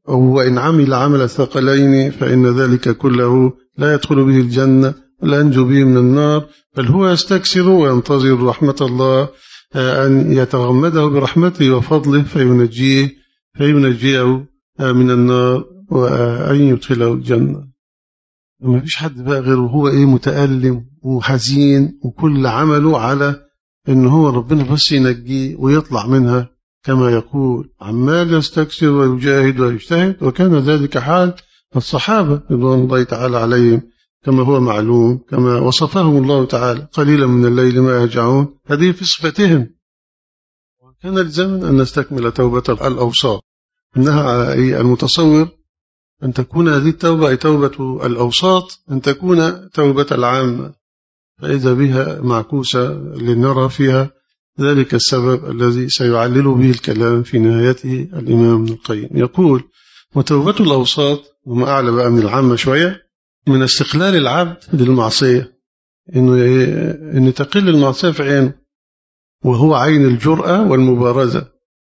وإن عمل عمل الثقلين فإن ذلك كله لا يدخل به الجنة ولا ينجو به من النار، بل هو يستكثر وينتظر رحمة الله أن يتغمده برحمته وفضله فينجيه فينجيه من النار وأن يدخله الجنة. ما فيش حد بقى غيره هو إيه متألم وحزين وكل عمله على إن هو ربنا بس ينجيه ويطلع منها، كما يقول عمال يستكثر ويجاهد ويجتهد، وكان ذلك حال الصحابة رضوان الله تعالى عليهم كما هو معلوم، كما وصفهم الله تعالى قليلا من الليل ما يهجعون، هذه في صفتهم. وكان الزمن أن نستكمل توبة الأوساط، إنها المتصور أن تكون هذه التوبة أي توبة الأوساط أن تكون توبة العامة، فإذا بها معكوسة لنرى فيها ذلك السبب الذي سيعلل به الكلام في نهايته الإمام ابن القيم. يقول وتوبة الأوساط، وما أعلى بقى من العامة شوية، من استقلال العبد للمعصية، إنه إن تقل المعصية في عينه، وهو عين الجرأة والمبارزة،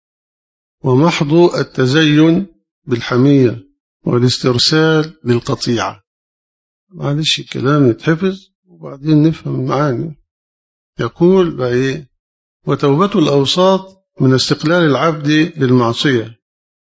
ومحض التزين بالحمية والاسترسال للقطيعة. معلش الكلام يتحفظ وبعدين نفهم المعاني. يقول بقى إيه وتوبة الأوساط من استقلال العبد للمعصية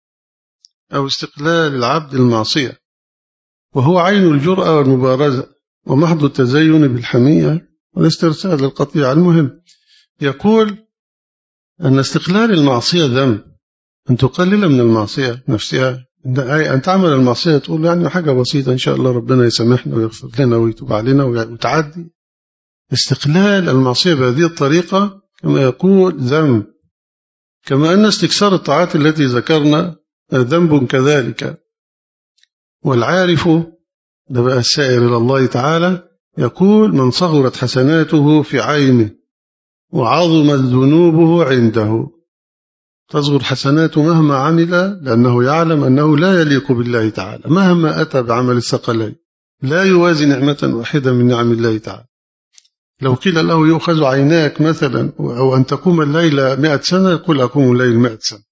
أو استقلال العبد للمعصية، وهو عين الجرأة والمبارزة، ومحض التزين بالحمية والاسترسال للقطيعة. المهم يقول أن استقلال المعصية ذنب، أن تقلل من المعصية نفسها، أن تعمل المعصية تقول يعني حاجة بسيطة إن شاء الله ربنا يسامحنا ويغفر لنا ويتوب علينا وتعدي. استقلال المعصية بهذه الطريقة كما يقول ذنب، كما أن استكثار الطاعات التي ذكرنا ذنب كذلك. والعارف ده بقى السائر إلى الله تعالى يقول من صغرت حسناته في عينه وعظمت ذنوبه عنده. تصغر حسناته مهما عمل، لأنه يعلم أنه لا يليق بالله تعالى، مهما أتى بعمل الثقلين لا يوازي نعمة واحدة من نعم الله تعالى. لو قيل له يؤخذ عيناك مثلا أو أن تقوم الليل مئة سنة، يقول أقوم الليل مئة سنة.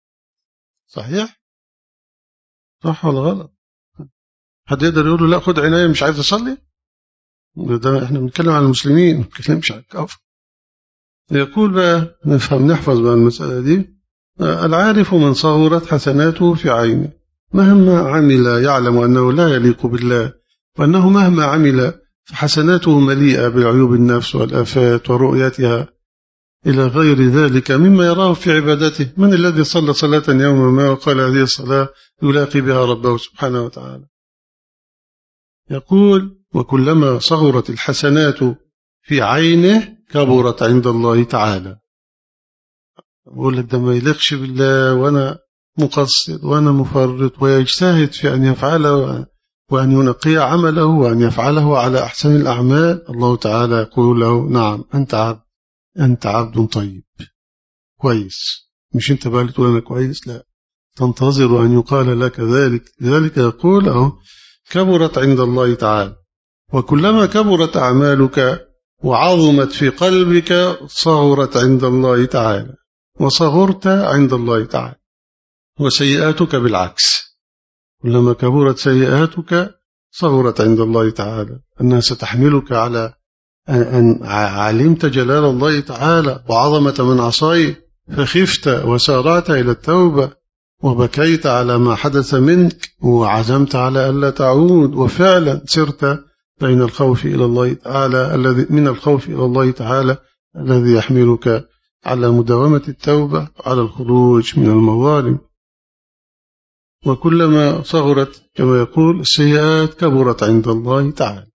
صحيح؟ صح ولا غلط؟ حد يقدر يقول له لا خد عناية مش عايز أصلي؟ ده احنا بنتكلم عن المسلمين، ما بنتكلمش عن الكافر. يقول بقى نفهم نحفظ بقى المسألة دي. العارف من صغرت حسناته في عينه مهما عمل يعلم أنه لا يليق بالله، وأنه مهما عمل فحسناته مليئة بعيوب النفس والآفات ورؤيتها إلى غير ذلك مما يراه في عبادته. من الذي صلى صلاة يوما ما وقال هذه الصلاة يلاقي بها ربه سبحانه وتعالى؟ يقول وكلما صغرت الحسنات في عينه كبرت عند الله تعالى. يقول لك ده ما يليقش بالله وأنا مقصر وأنا مفرط، ويجتهد في أن يفعله وأن ينقي عمله وأن يفعله على أحسن الأعمال. الله تعالى يقول له نعم أنت عبد، أنت عبد طيب كويس. مش أنت بقى تقول أنا كويس، لا، تنتظر أن يقال لك ذلك. لذلك يقول أهو كبرت عند الله تعالى. وكلما كبرت أعمالك وعظمت في قلبك صغرت عند الله تعالى وصغرت عند الله تعالى. وسيئاتك بالعكس، كلما كبرت سيئاتك صغرت عند الله تعالى، أنها ستحملك على أن علمت جلال الله تعالى وعظمة من عصيت فخفت وسارعت إلى التوبة وبكيت على ما حدث منك وعزمت على ألا تعود، وفعلا سرت بين الخوف إلى الله تعالى الذي من الخوف إلى الله تعالى الذي يحملك على مداومة التوبة على الخروج من المظالم. وكلما صغرت كما يقول السيئات كبرت عند الله تعالى.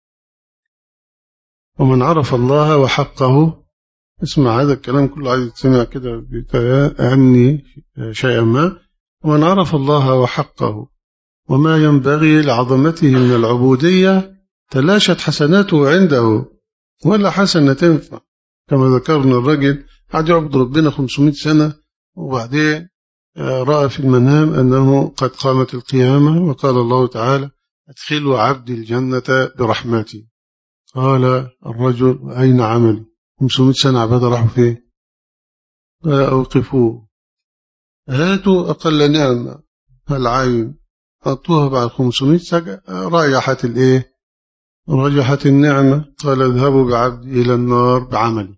ومن عرف الله وحقه، اسمع هذا الكلام كله عايز تسمع كده عني شيئا ما. ومن عرف الله وحقه وما ينبغي لعظمته من العبودية تلاشت حسناته عنده، ولا حسنة تنفع. كما ذكرنا الرجل قعد يعبد ربنا خمسمائة سنة وبعدين رأى في المنام أنه قد قامت القيامة وقال الله تعالى أدخلوا عبدي الجنة برحمتي. قال الرجل أين عملي؟ خمسمائة سنة عبادة راحوا فيه؟ قال أوقفوه، هاتوا أقل نعمة العين حطوها بعد خمسمائة سنة رايحت الإيه؟ رجحت النعمة. قال اذهبوا بعبدي إلى النار بعملي.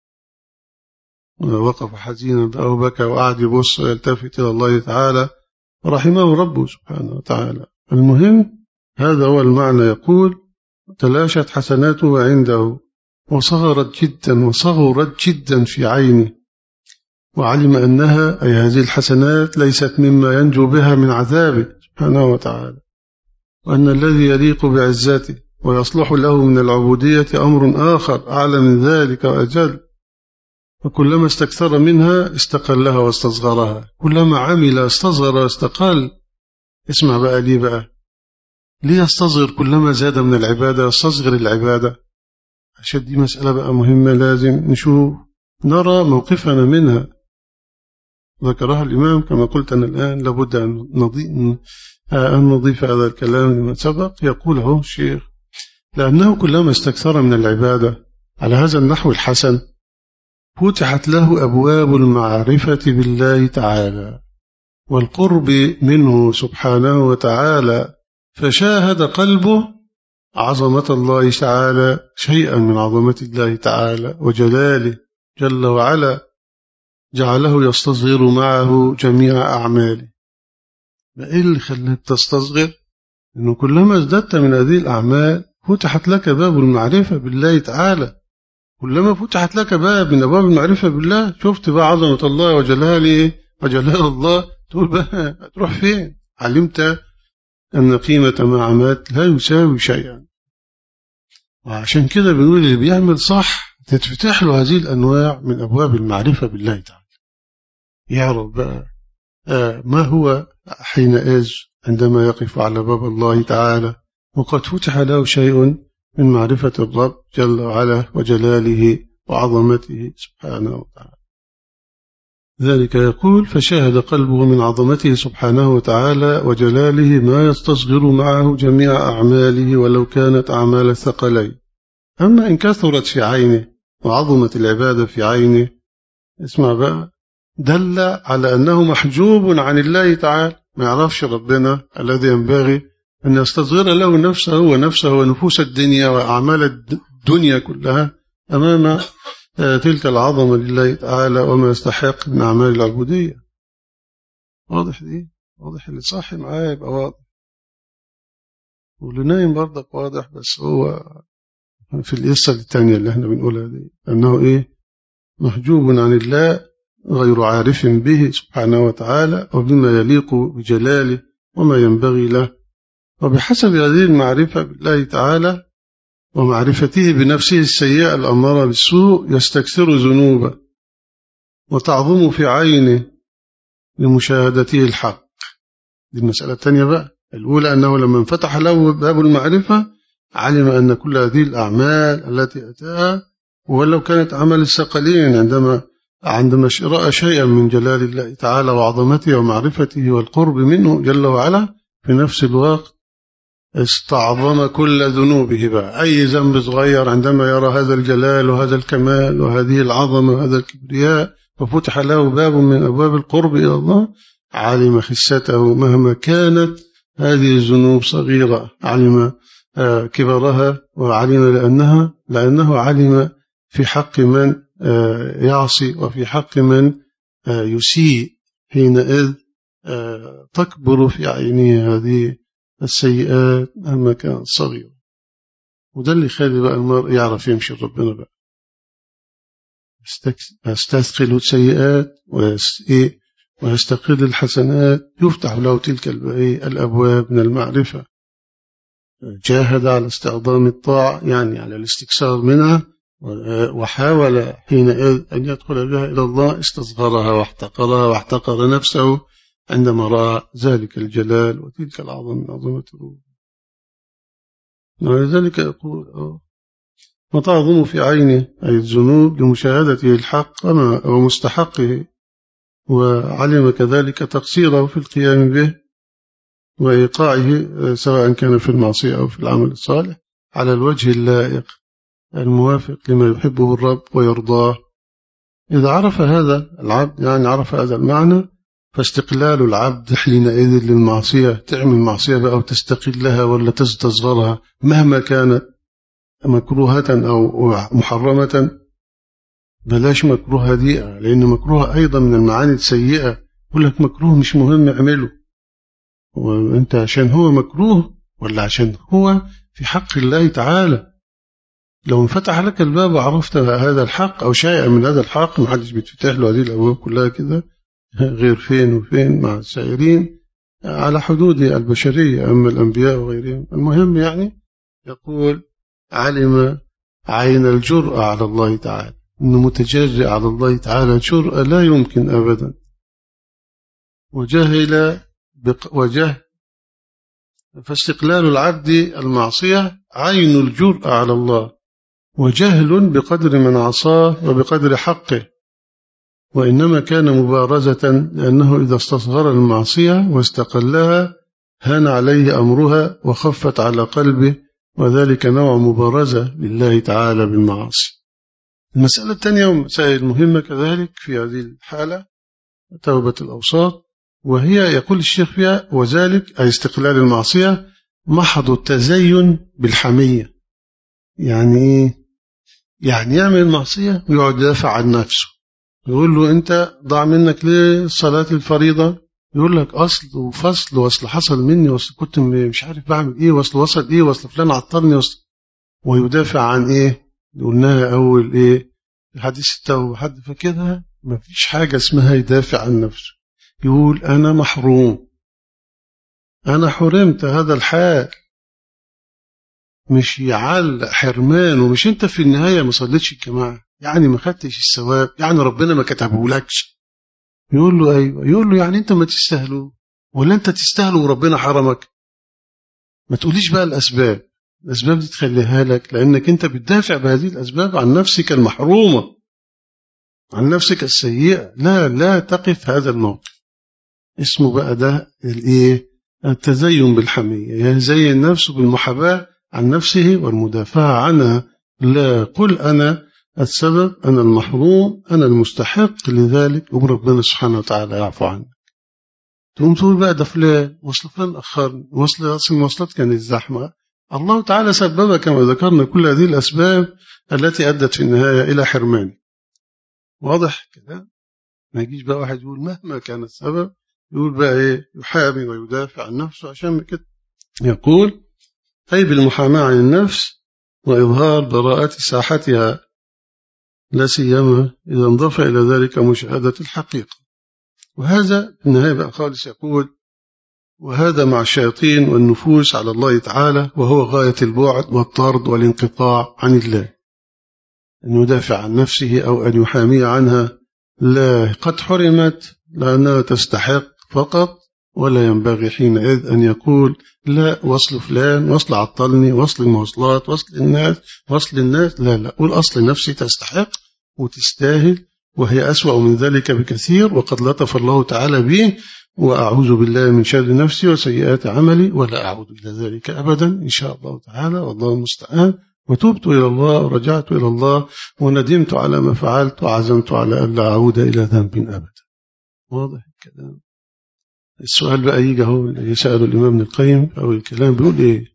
وقف حزينا بقى وبكى وقعد يبص ويلتفت إلى الله تعالى رحمه ربه سبحانه وتعالى. المهم هذا هو المعنى. يقول تلاشت حسناته عنده وصغرت جدا وصغرت جدا في عينه، وعلم أنها أي هذه الحسنات ليست مما ينجو بها من عذابه سبحانه وتعالى، وأن الذي يليق بعزته ويصلح له من العبودية أمر آخر أعلى من ذلك وأجل. وكلما استكثر منها استقلها واستصغرها، كلما عمل استصغر واستقل. اسمع بقى ليه بقى ليه يستصغر؟ كلما زاد من العبادة يستصغر العبادة. عشان دي مسألة بقى مهمة لازم نشوف نرى موقفنا منها. ذكرها الإمام كما قلت أنا الآن لابد أن نضيف, أن نضيف هذا الكلام لما سبق. يقوله الشيخ لأنه كلما استكثر من العبادة على هذا النحو الحسن فتحت له أبواب المعرفة بالله تعالى والقرب منه سبحانه وتعالى، فشاهد قلبه عظمة الله تعالى شيئا من عظمة الله تعالى وجلاله جل وعلا، جعله يستصغر معه جميع أعماله. ما إيه اللي خلاك تستصغر؟ إنه كلما ازددت من هذه الأعمال فتحت لك باب المعرفة بالله تعالى. كلما فتحت لك باب من أبواب المعرفة بالله شفت بقى عظمة الله وجلاله وجلال الله، تقول بقى تروح فين؟ علمت أن قيمة ما عملت لا يساوي شيئا. وعشان كده بنقول اللي بيعمل صح تتفتح له هذه الأنواع من أبواب المعرفة بالله تعالى. يعرف بقى آه ما هو حينئذ عندما يقف على باب الله تعالى وقد فتح له شيء من معرفة الرب جل وعلا وجلاله وعظمته سبحانه وتعالى. ذلك يقول فشاهد قلبه من عظمته سبحانه وتعالى وجلاله ما يستصغر معه جميع أعماله ولو كانت أعمال الثقلين. أما إن كثرت في عينه وعظمت العبادة في عينه اسمع بقى دل على أنه محجوب عن الله تعالى، ما يعرفش ربنا الذي ينبغي أن يستصغر له نفسه ونفسه ونفوس الدنيا وأعمال الدنيا كلها أمام تلك العظمة لله تعالى وما يستحق من أعمال العبودية. واضح دي؟ واضح اللي صاحي معايا يبقى واضح، واللي نايم برضك واضح، بس هو في القصة الثانية اللي احنا بنقولها دي أنه إيه محجوب عن الله غير عارف به سبحانه وتعالى وبما يليق بجلاله وما ينبغي له. وبحسب هذه المعرفة بالله تعالى ومعرفته بنفسه السيئة الأمارة بالسوء يستكثر ذنوبه وتعظم في عينه لمشاهدته الحق. دي المسألة الثانية بقى. الأولى أنه لما انفتح له باب المعرفة علم أن كل هذه الأعمال التي أتاها ولو كانت عمل الثقلين عندما عندما رأى شيئا من جلال الله تعالى وعظمته ومعرفته والقرب منه جل وعلا في نفس الوقت استعظم كل ذنوبه بقى. أي ذنب صغير عندما يرى هذا الجلال وهذا الكمال وهذه العظمة وهذا الكبرياء ففتح له باب من أبواب القرب إلى الله علم خسته مهما كانت هذه الذنوب صغيرة، علم كبرها وعلم لأنها لأنه علم في حق من يعصي وفي حق من يسيء، حينئذ تكبر في عينه هذه السيئات مهما كانت صغيرة. وده اللي يخلي بقى المرء يعرف يمشي ربنا بقى، يستثقل السيئات ويستقل الحسنات، يفتح له تلك الأبواب من المعرفة. جاهد على استعظام الطاعة يعني على الاستكثار منها، وحاول حينئذ أن يدخل بها إلى الله استصغرها واحتقرها واحتقر نفسه عندما رأى ذلك الجلال وتلك العظمة من عظمة الروح. ولذلك يقول وتعظم في عينه أي الذنوب لمشاهدته الحق ومستحقه، وعلم كذلك تقصيره في القيام به وإيقاعه سواء كان في المعصية أو في العمل الصالح على الوجه اللائق الموافق لما يحبه الرب ويرضاه. إذا عرف هذا العبد يعني عرف هذا المعنى فاستقلال العبد حينئذ للمعصية، تعمل معصية بقى وتستقلها ولا تستصغرها مهما كانت مكروهة أو محرمة، بلاش مكروهة دي، لأن مكروهة أيضا من المعاني السيئة. يقول لك مكروه مش مهم اعمله، وانت عشان هو مكروه ولا عشان هو في حق الله تعالى. لو انفتح لك الباب وعرفت هذا الحق أو شيء من هذا الحق، ما حدش بيتفتح له هذه الأبواب كلها كده غير فين وفين مع السائرين على حدود البشرية، أما الأنبياء وغيرهم. المهم يعني يقول علم عين الجرأة على الله تعالى، إنه متجرئ على الله تعالى جرأة لا يمكن أبدا. وجهل وجه فاستقلال العبد المعصية عين الجرأة على الله، وجهل بقدر من عصاه وبقدر حقه، وإنما كان مبارزة، لأنه إذا استصغر المعصية واستقلها هان عليه أمرها وخفت على قلبه، وذلك نوع مبارزة لله تعالى بالمعاصي. المسألة الثانية ومسائل مهمة كذلك في هذه الحالة توبة الأوساط، وهي يقول الشيخ فيها وذلك أي استقلال المعصية محض التزين بالحمية. يعني إيه؟ يعني يعمل معصية ويقعد يدافع عن نفسه، يقول له أنت ضاع منك ليه صلاة الفريضة؟ يقول لك أصل وفصل، وأصل حصل مني، وأصل كنت مش عارف بعمل إيه، وأصل وصل إيه، وأصل فلان عطلني، وأصل، ويدافع عن إيه؟ قلناها أول إيه؟ حديث التوبة، حد فكرها؟ ما فيش حاجة اسمها يدافع عن نفسه. يقول أنا محروم، أنا حرمت هذا الحال، مش يعلق حرمان. ومش أنت في النهاية ما صليتش الجماعة يعني ما خدتش الثواب، يعني ربنا ما كتبه لكش. يقول له أيوة. يقول له يعني أنت ما تستاهله ولا أنت تستاهله وربنا حرمك؟ ما تقوليش بقى الأسباب، الأسباب دي تخليها لك، لأنك أنت بتدافع بهذه الأسباب عن نفسك المحرومة، عن نفسك السيئة. لا لا تقف هذا الموقف. اسمه بقى ده الإيه؟ التزين بالحمية، يزين نفسه بالمحاباة عن نفسه والمدافعة عنها. لا، قل أنا السبب، أنا المحروم، أنا المستحق لذلك، وربنا سبحانه وتعالى يعفو عنك. تقوم تقول بقى ده فلان وصل، فلان أخرني، وصل أصل المواصلات كانت زحمة. الله تعالى سبب كما ذكرنا كل هذه الأسباب التي أدت في النهاية إلى حرماني. واضح كده؟ ما يجيش بقى واحد يقول مهما كان السبب، يقول بقى إيه؟ يحامي ويدافع عن نفسه عشان كده. يقول أي بالمحاماة عن النفس وإظهار براءة ساحتها، لا سيما إذا انضاف إلى ذلك مشاهدة الحقيقة. وهذا في النهاية بقى خالص يقول وهذا مع الشياطين والنفوس على الله تعالى، وهو غاية البعد والطرد والانقطاع عن الله، أن يدافع عن نفسه أو أن يحامي عنها. لا، قد حرمت لأنها تستحق فقط، ولا ينبغي حينئذ أن يقول لا وصل فلان، وصل عطلني، وصل المواصلات، وصل الناس، وصل الناس. لا لا، قول أصل نفسي تستحق وتستاهل، وهي أسوأ من ذلك بكثير، وقد لطف الله تعالى به، وأعوذ بالله من شر نفسي وسيئات عملي، ولا أعود إلى ذلك أبدا إن شاء الله تعالى، والله المستعان. وتوبت إلى الله ورجعت إلى الله وندمت على ما فعلت وعزمت على أن لا أعود إلى ذنب أبدا. واضح الكلام؟ السؤال بقى يجي اهو يسأل الإمام ابن القيم أو الكلام بيقول إيه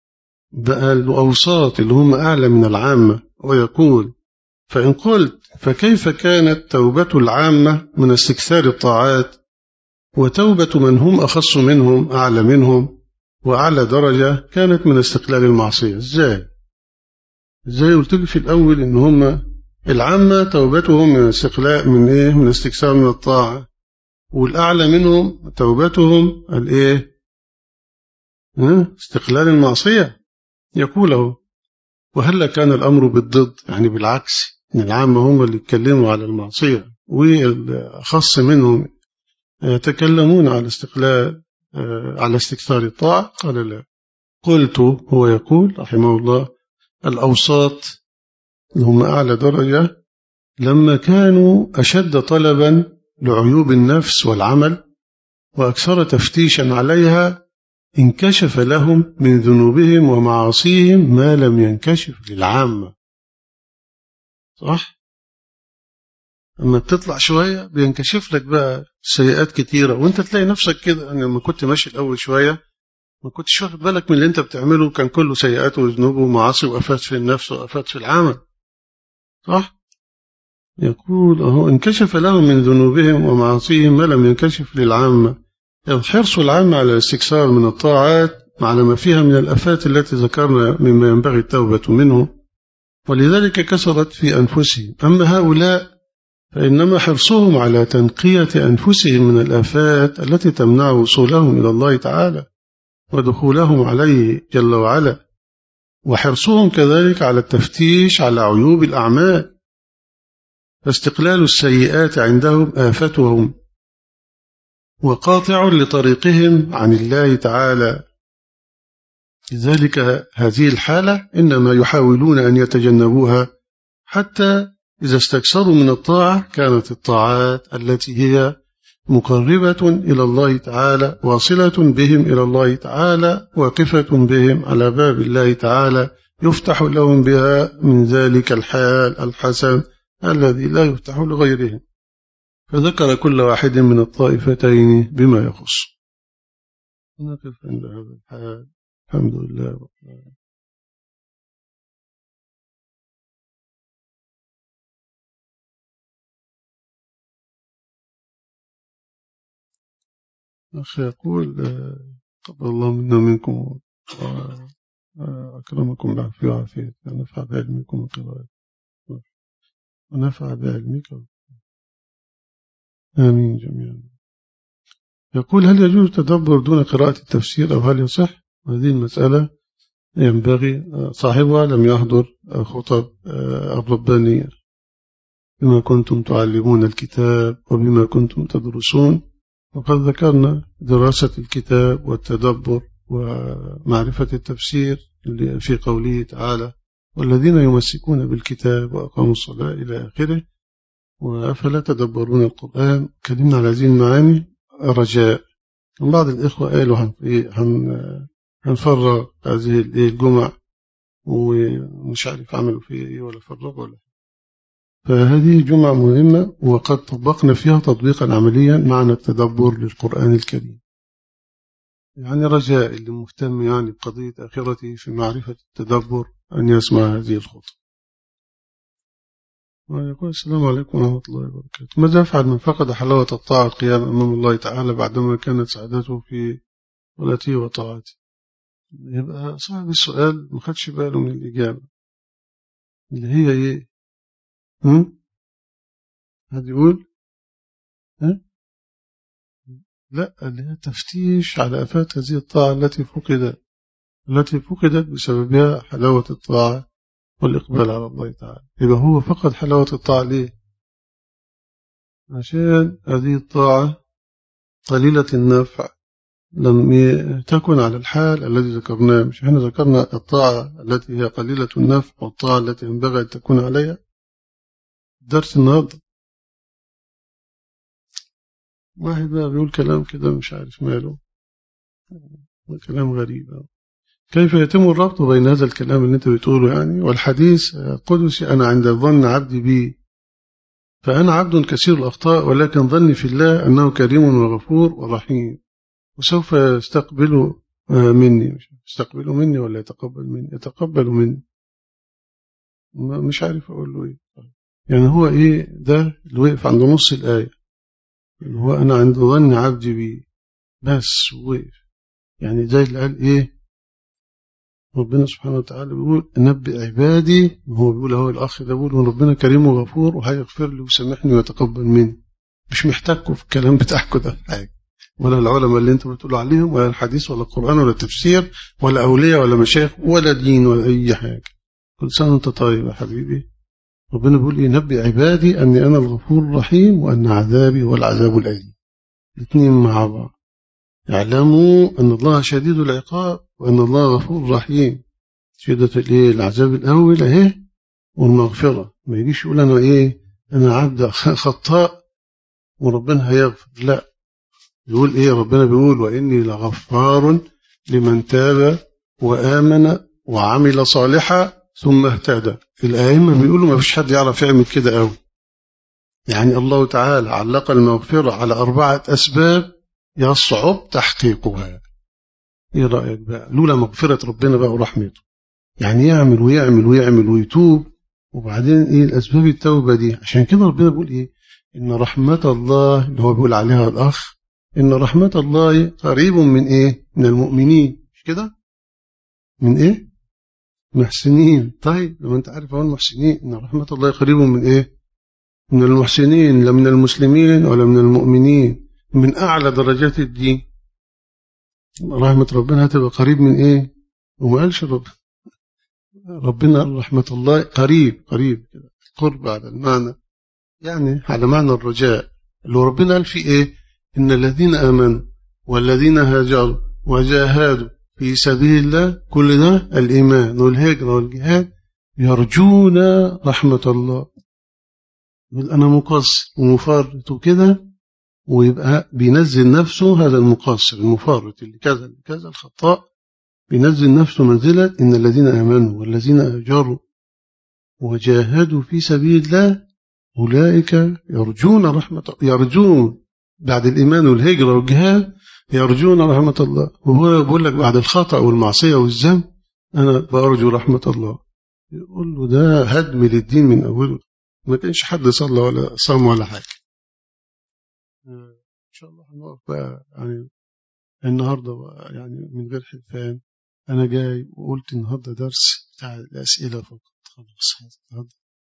بقى الأوساط اللي هم أعلى من العامة، ويقول فإن قلت فكيف كانت توبة العامة من استكثار الطاعات، وتوبة من هم أخص منهم أعلى منهم وأعلى درجة كانت من استقلال المعصية؟ إزاي؟ إزاي قلت لك في الأول إن هم العامة توبتهم من استقلال من إيه؟ من استكثار من الطاعة، والأعلى منهم توبتهم الإيه؟ استقلال المعصية. يقوله وهل كان الأمر بالضد، يعني بالعكس، إن العامة هم اللي يتكلموا على المعصية والأخص منهم يتكلمون على استقلال على استكثار الطاعة؟ قال لا. قلت هو يقول رحمه الله الأوساط اللي هم أعلى درجة لما كانوا أشد طلبا لعيوب النفس والعمل وأكثر تفتيشا عليها، انكشف لهم من ذنوبهم ومعاصيهم ما لم ينكشف للعامة. صح؟ أما بتطلع شوية بينكشف لك بقى سيئات كتيرة، وانت تلاقي نفسك كده. أنا لما كنت ماشي الأول شوية ما كنتش واخد بالك من اللي انت بتعمله، كان كله سيئات وذنوب ومعاصي وآفات في النفس وآفات في العمل، صح؟ يقول أهو انكشف لهم من ذنوبهم ومعاصيهم ما لم ينكشف للعامة. الحرص العام على الاستكثار من الطاعات على ما فيها من الآفات التي ذكرنا مما ينبغي التوبة منه، ولذلك كثرت في أنفسهم. أما هؤلاء فإنما حرصهم على تنقية أنفسهم من الآفات التي تمنع وصولهم إلى الله تعالى ودخولهم عليه جل وعلا، وحرصهم كذلك على التفتيش على عيوب الأعمال، فاستقلال السيئات عندهم آفتهم وقاطع لطريقهم عن الله تعالى. لذلك هذه الحالة إنما يحاولون أن يتجنبوها، حتى إذا استكثروا من الطاعة كانت الطاعات التي هي مقربة إلى الله تعالى واصلة بهم إلى الله تعالى واقفة بهم على باب الله تعالى، يفتح لهم بها من ذلك الحال الحسن الذي لا يفتح لغيرهم. فذكر كل واحد من الطائفتين بما يخص. نقف عند هذا الحال. الحمد لله رب العالمين. أخي يقول قبل الله منا منكم وأكرمكم بالعافية والعافية، ونفع بعلمكم وقراءة ونفع بعلمك. آمين جميعا. يقول هل يجوز تدبر دون قراءة التفسير أو هل يصح؟ هذه المسألة ينبغي صاحبها لم يحضر خطب الربانية بما كنتم تعلمون الكتاب وبما كنتم تدرسون، وقد ذكرنا دراسة الكتاب والتدبر ومعرفة التفسير في قوله تعالى والذين يمسكون بالكتاب وأقاموا الصلاة إلى آخره، وأفلا تدبرون القرآن. كلمنا على هذه المعاني رجاء. بعض الإخوة قالوا هنفرغ هذه الجمع ومش عارف عملوا فيه إيه ولا فرغوا ولا، فهذه جمعة مهمة وقد طبقنا فيها تطبيقا عمليا معنى التدبر للقرآن الكريم. يعني رجاء اللي مهتم يعني بقضية آخرته في معرفة التدبر أن يسمع هذه الخطبة. ويقول السلام عليكم ورحمة الله وبركاته. ماذا يفعل من فقد حلاوة الطاعة القيام أمام الله تعالى بعدما كانت سعادته في صلاته وطاعته؟ يبقى صاحب السؤال ما خدش باله من الإجابة اللي هي إيه؟ هم؟ هذا يقول ها؟ لا، اللي هي تفتيش على آفات هذه الطاعة التي فقدت التي فقدت بسببها حلاوة الطاعة والإقبال على الله تعالى. يبقى هو فقد حلاوة الطاعة ليه؟ عشان هذه الطاعة قليلة النفع لم تكن على الحال الذي ذكرناه. مش احنا ذكرنا الطاعة التي هي قليلة النفع والطاعة التي ينبغي أن تكون عليها درس النهارده. واحد بقى بيقول كلام كده مش عارف ماله، كلام غريب. كيف يتم الربط بين هذا الكلام اللي انت بتقوله يعني والحديث القدسي أنا عند ظن عبدي بي فأنا عبد كثير الأخطاء ولكن ظني في الله أنه كريم وغفور ورحيم وسوف يستقبل مني مش يستقبل مني ولا يتقبل مني يتقبل مني. مش عارف أقول له إيه يعني. هو إيه ده اللي وقف عند نص الآية اللي هو أنا عند ظن عبدي بي بس وقف يعني. ده اللي قال إيه ربنا سبحانه وتعالى بيقول نبئ عبادي. هو بيقول هو الأخ ده بيقول ربنا كريم وغفور وهيغفر لي ويسامحني ويتقبل مني. مش محتاجكم في الكلام بتاعكم ده حاجة، ولا العلماء اللي انتم بتقولوا عليهم ولا الحديث ولا القرآن ولا التفسير ولا أولياء ولا مشايخ ولا دين ولا أي حاجة. كل سنة وانت طيب يا حبيبي. ربنا بيقول إيه نبئ عبادي أني أنا الغفور الرحيم وأن عذابي هو العذاب الأليم. الاثنين مع بعض. اعلموا أن الله شديد العقاب وأن الله غفور رحيم. شدة الإيه العذاب الأول اهي والمغفرة. ما يجيش يقول أنا إيه أنا عبد خطاء وربنا هيغفر، لا. يقول إيه ربنا بيقول وإني لغفار لمن تاب وآمن وعمل صالحا ثم اهتدى. الأئمة بيقولوا ما فيش حد يعرف يعمل كده قوي يعني الله تعالى علق المغفرة على أربعة أسباب يصعب تحقيقها. إيه رأيك بقى؟ لولا مغفرة ربنا بقى ورحمته، يعني يعمل ويعمل ويعمل ويتوب، وبعدين إيه الأسباب التوبة دي؟ عشان كده ربنا بيقول إيه؟ إن رحمة الله اللي هو بيقول عليها الأخ، إن رحمة الله قريب من إيه؟ من المؤمنين، مش كده؟ من إيه؟ محسنين. طيب لما أنت عارف هو المحسنين، إن رحمة الله قريب من إيه؟ من المحسنين، لا من المسلمين ولا من المؤمنين، من أعلى درجات الدين. رحمة ربنا هتبقى قريب من إيه؟ وما قالش رب ربنا رحمة الله قريب، قريب كده قرب على المعنى، يعني على معنى الرجاء اللي ربنا قال فيه إيه؟ إن الذين آمنوا والذين هاجروا وجاهدوا في سبيل الله، كل ده الإيمان والهجرة والجهاد، يرجون رحمة الله. يقول أنا مقصر ومفرط وكده، ويبقى بينزل نفسه هذا المقصر المفرط اللي كذا اللي كذا الخطاء، بينزل نفسه منزلة إن الذين آمنوا والذين هاجروا وجاهدوا في سبيل الله أولئك يرجون رحمة الله. يرجون بعد الإيمان والهجرة والجهاد، يرجون رحمة الله. وهو بيقول لك بعد الخطأ والمعصية والذنب أنا بأرجو رحمة الله. يقول له ده هدم للدين من أوله، ما كانش حد صلى ولا صام ولا حاجة. إن شاء الله هنقف بقى يعني النهاردة بقى يعني من غير حلفان. أنا جاي وقلت النهاردة درس بتاع الأسئلة فقط، خلاص النهاردة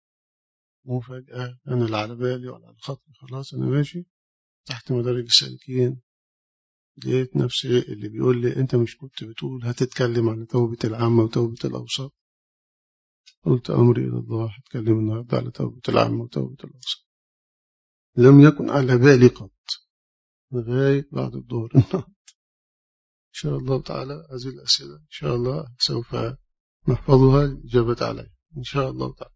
مفاجأة. أنا لا على بالي ولا على الخط، خلاص أنا ماشي تحت مدارج السالكين، لقيت نفسي اللي بيقول لي أنت مش كنت بتقول هتتكلم عن توبة العامة وتوبة الأوسط؟ قلت أمري إلى الله، هتكلم النهاردة على توبة العامة وتوبة الأوسط. لم يكن على بالي قط لغاية بعد الظهر النهاردة. إن شاء الله تعالى هذه الأسئلة إن شاء الله سوف نحفظها الإجابة عليها إن شاء الله تعالى.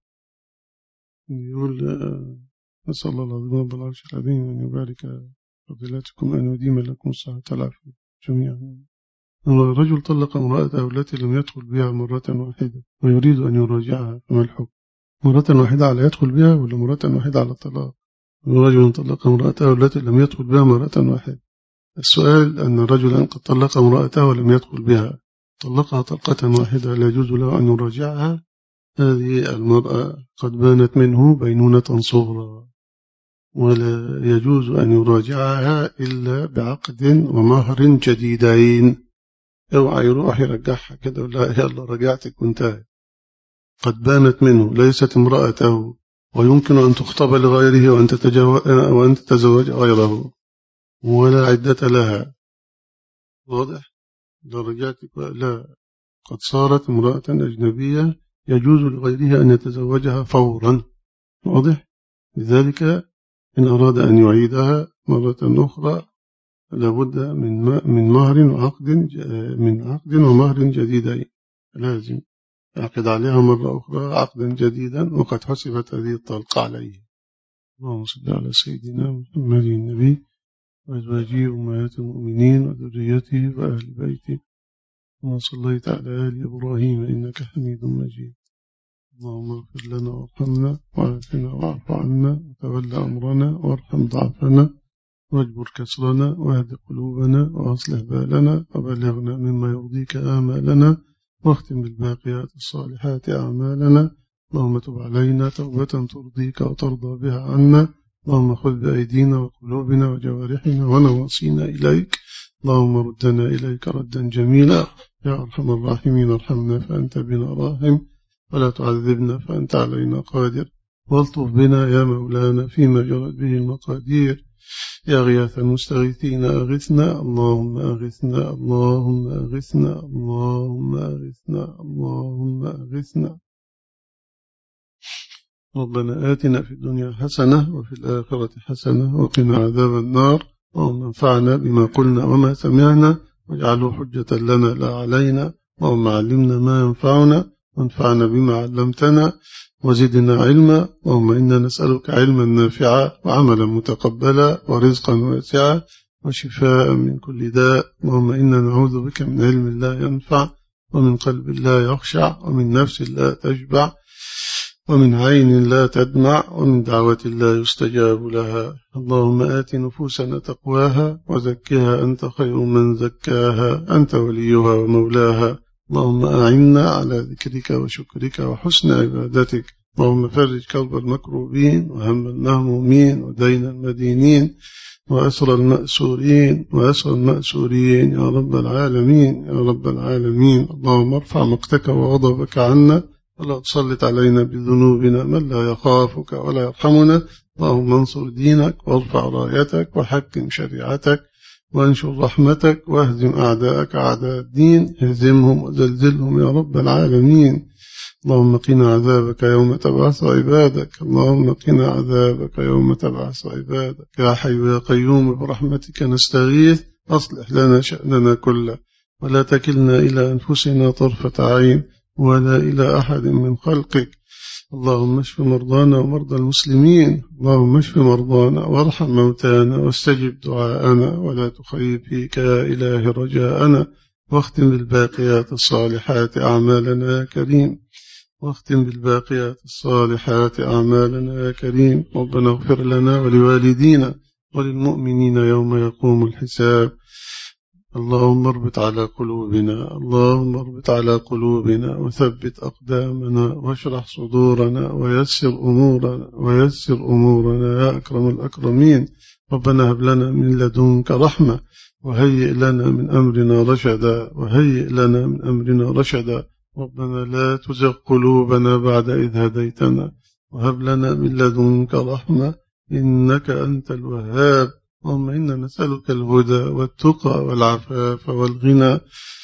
يقول نسأل الله العظيم رب العرش العظيم أن يبارك فضيلتكم، أن يديم لكم الصحة والعافية جميعا. رجل طلق امرأته التي لم يدخل بها مرة واحدة ويريد أن يراجعها، فما الحكم؟ مرة واحدة على يدخل بها ولا مرة واحدة على الطلاق؟ رجل طلق امرأته التي لم يدخل بها مرة واحدة. السؤال أن رجلا قد طلق امرأته ولم يدخل بها، طلقها طلقة واحدة، لا يجوز له أن يراجعها. هذه المرأة قد بانت منه بينونة صغرى، ولا يجوز أن يراجعها إلا بعقد ومهر جديدين. اوعى يروح يرجعها كده ولا يلا رجعتك وانتهى. قد بانت منه، ليست امرأته، ويمكن أن تخطب لغيره وأن تتجوز وأن تتزوج غيره، ولا عدة لها. واضح؟ لو رجعتك لا، قد صارت امرأة أجنبية يجوز لغيرها أن يتزوجها فورا. واضح؟ لذلك إن أراد أن يعيدها مرة أخرى لابد من من مهر وعقد من عقد ومهر جديدين، لازم يعقد عليها مرة أخرى عقدا جديدا، وقد حسبت هذه الطلقة عليه. اللهم صل على سيدنا محمد النبي وأزواجه وأمهات المؤمنين وذريته وأهل بيته، وما صليت على آل إبراهيم إنك حميد مجيد. اللهم اغفر لنا وارحمنا وعافنا واعف عنا وتولى أمرنا وارحم ضعفنا واجبر كسرنا واهد قلوبنا وأصلح بالنا وبلغنا مما يرضيك آمالنا، واختم بالباقيات الصالحات أعمالنا. اللهم تب علينا توبة ترضيك وترضى بها عنا. اللهم خذ بأيدينا وقلوبنا وجوارحنا ونواصينا إليك. اللهم ردنا إليك ردا جميلا يا أرحم الراحمين. ارحمنا فأنت بنا راحم، ولا تعذبنا فأنت علينا قادر، والطف بنا يا مولانا فيما جرت به المقادير. يا غياث المستغيثين أغثنا، اللهم أغثنا اللهم أغثنا اللهم أغثنا اللهم أغثنا. ربنا آتنا في الدنيا حسنة وفي الآخرة حسنة وقنا عذاب النار. اللهم انفعنا بما قلنا وما سمعنا واجعله حجة لنا لا علينا. اللهم علمنا ما ينفعنا وانفعنا بما علمتنا وزدنا علما. اللهم إنا نسألك علما نافعا وعملا متقبلا ورزقا واسعا وشفاء من كل داء. اللهم إنا نعوذ بك من علم لا ينفع ومن قلب لا يخشع ومن نفس لا تشبع ومن عين لا تدمع ومن دعوة لا يستجاب لها. اللهم آت نفوسنا تقواها وزكها أنت خير من زكاها، أنت وليها ومولاها. اللهم أعنا على ذكرك وشكرك وحسن عبادتك. اللهم فرج كرب المكروبين وهم المهمومين ودين المدينين وأسر المأسورين وأسر المأسورين يا رب العالمين يا رب العالمين. اللهم ارفع مقتك وغضبك عنا ولا تسلط علينا بذنوبنا من لا يخافك ولا يرحمنا. اللهم انصر دينك وارفع رايتك وحكم شريعتك وانشر رحمتك واهزم أعداءك أعداء الدين، اهزمهم وزلزلهم يا رب العالمين. اللهم قنا عذابك يوم تبعث عبادك. اللهم قنا عذابك يوم تبعث عبادك. يا حي يا قيوم برحمتك نستغيث، أصلح لنا شأننا كله ولا تكلنا إلى أنفسنا طرفة عين ولا إلى أحد من خلقك. اللهم اشف مرضانا ومرضى المسلمين. اللهم اشف مرضانا وارحم موتانا واستجب دعاءنا ولا تخيب فيك يا إله رجاءنا. واختم بالباقيات الصالحات أعمالنا يا كريم. واختم بالباقيات الصالحات أعمالنا يا كريم. ربنا اغفر لنا ولوالدينا وللمؤمنين يوم يقوم الحساب. اللهم اربط على قلوبنا اللهم اربط على قلوبنا وثبت أقدامنا واشرح صدورنا ويسر أمورنا ويسر أمورنا يا أكرم الأكرمين. ربنا هب لنا من لدنك رحمة وهيئ لنا من أمرنا رشدا وهيئ لنا من أمرنا رشدا. ربنا لا تزغ قلوبنا بعد إذ هديتنا وهب لنا من لدنك رحمة إنك أنت الوهاب. اللهم إنا نسألك الهدى والتقى والعفاف والغنى.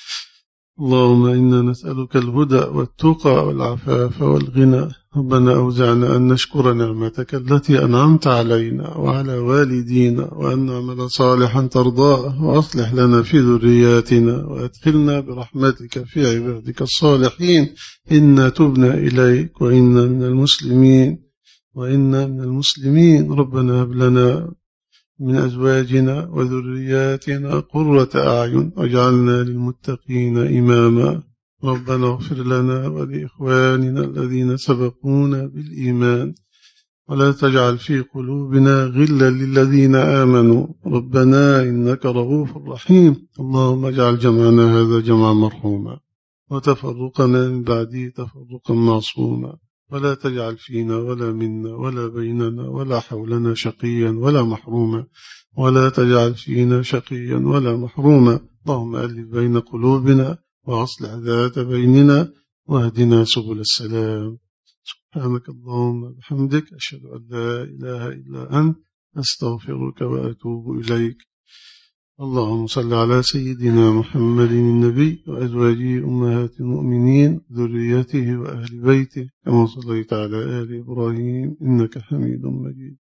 اللهم إنا نسألك الهدى والتقى والعفاف والغنى. ربنا أوزعنا أن نشكر نعمتك التي أنعمت علينا وعلى والدينا وأن نعمل صالحا ترضاه وأصلح لنا في ذرياتنا وأدخلنا برحمتك في عبادك الصالحين. إنا تبنا إليك وإنا من المسلمين وإنا من المسلمين. ربنا هب لنا من أزواجنا وذرياتنا قرة أعين واجعلنا للمتقين إماما. ربنا اغفر لنا ولإخواننا الذين سبقونا بالإيمان ولا تجعل في قلوبنا غلا للذين آمنوا ربنا إنك رؤوف رحيم. اللهم اجعل جمعنا هذا جمعا مرحوما وتفرقنا من بعده تفرقا معصوما ولا تجعل فينا ولا منا ولا بيننا ولا حولنا شقيا ولا محروما ولا تجعل فينا شقيا ولا محروما. اللهم ألف بين قلوبنا وأصلح ذات بيننا واهدنا سبل السلام. سبحانك اللهم بحمدك أشهد أن لا إله إلا أنت أستغفرك وأتوب إليك. اللهم صل على سيدنا محمد النبي وأزواجه أمهات المؤمنين ذريته وأهل بيته كما صليت على آل إبراهيم إنك حميد مجيد.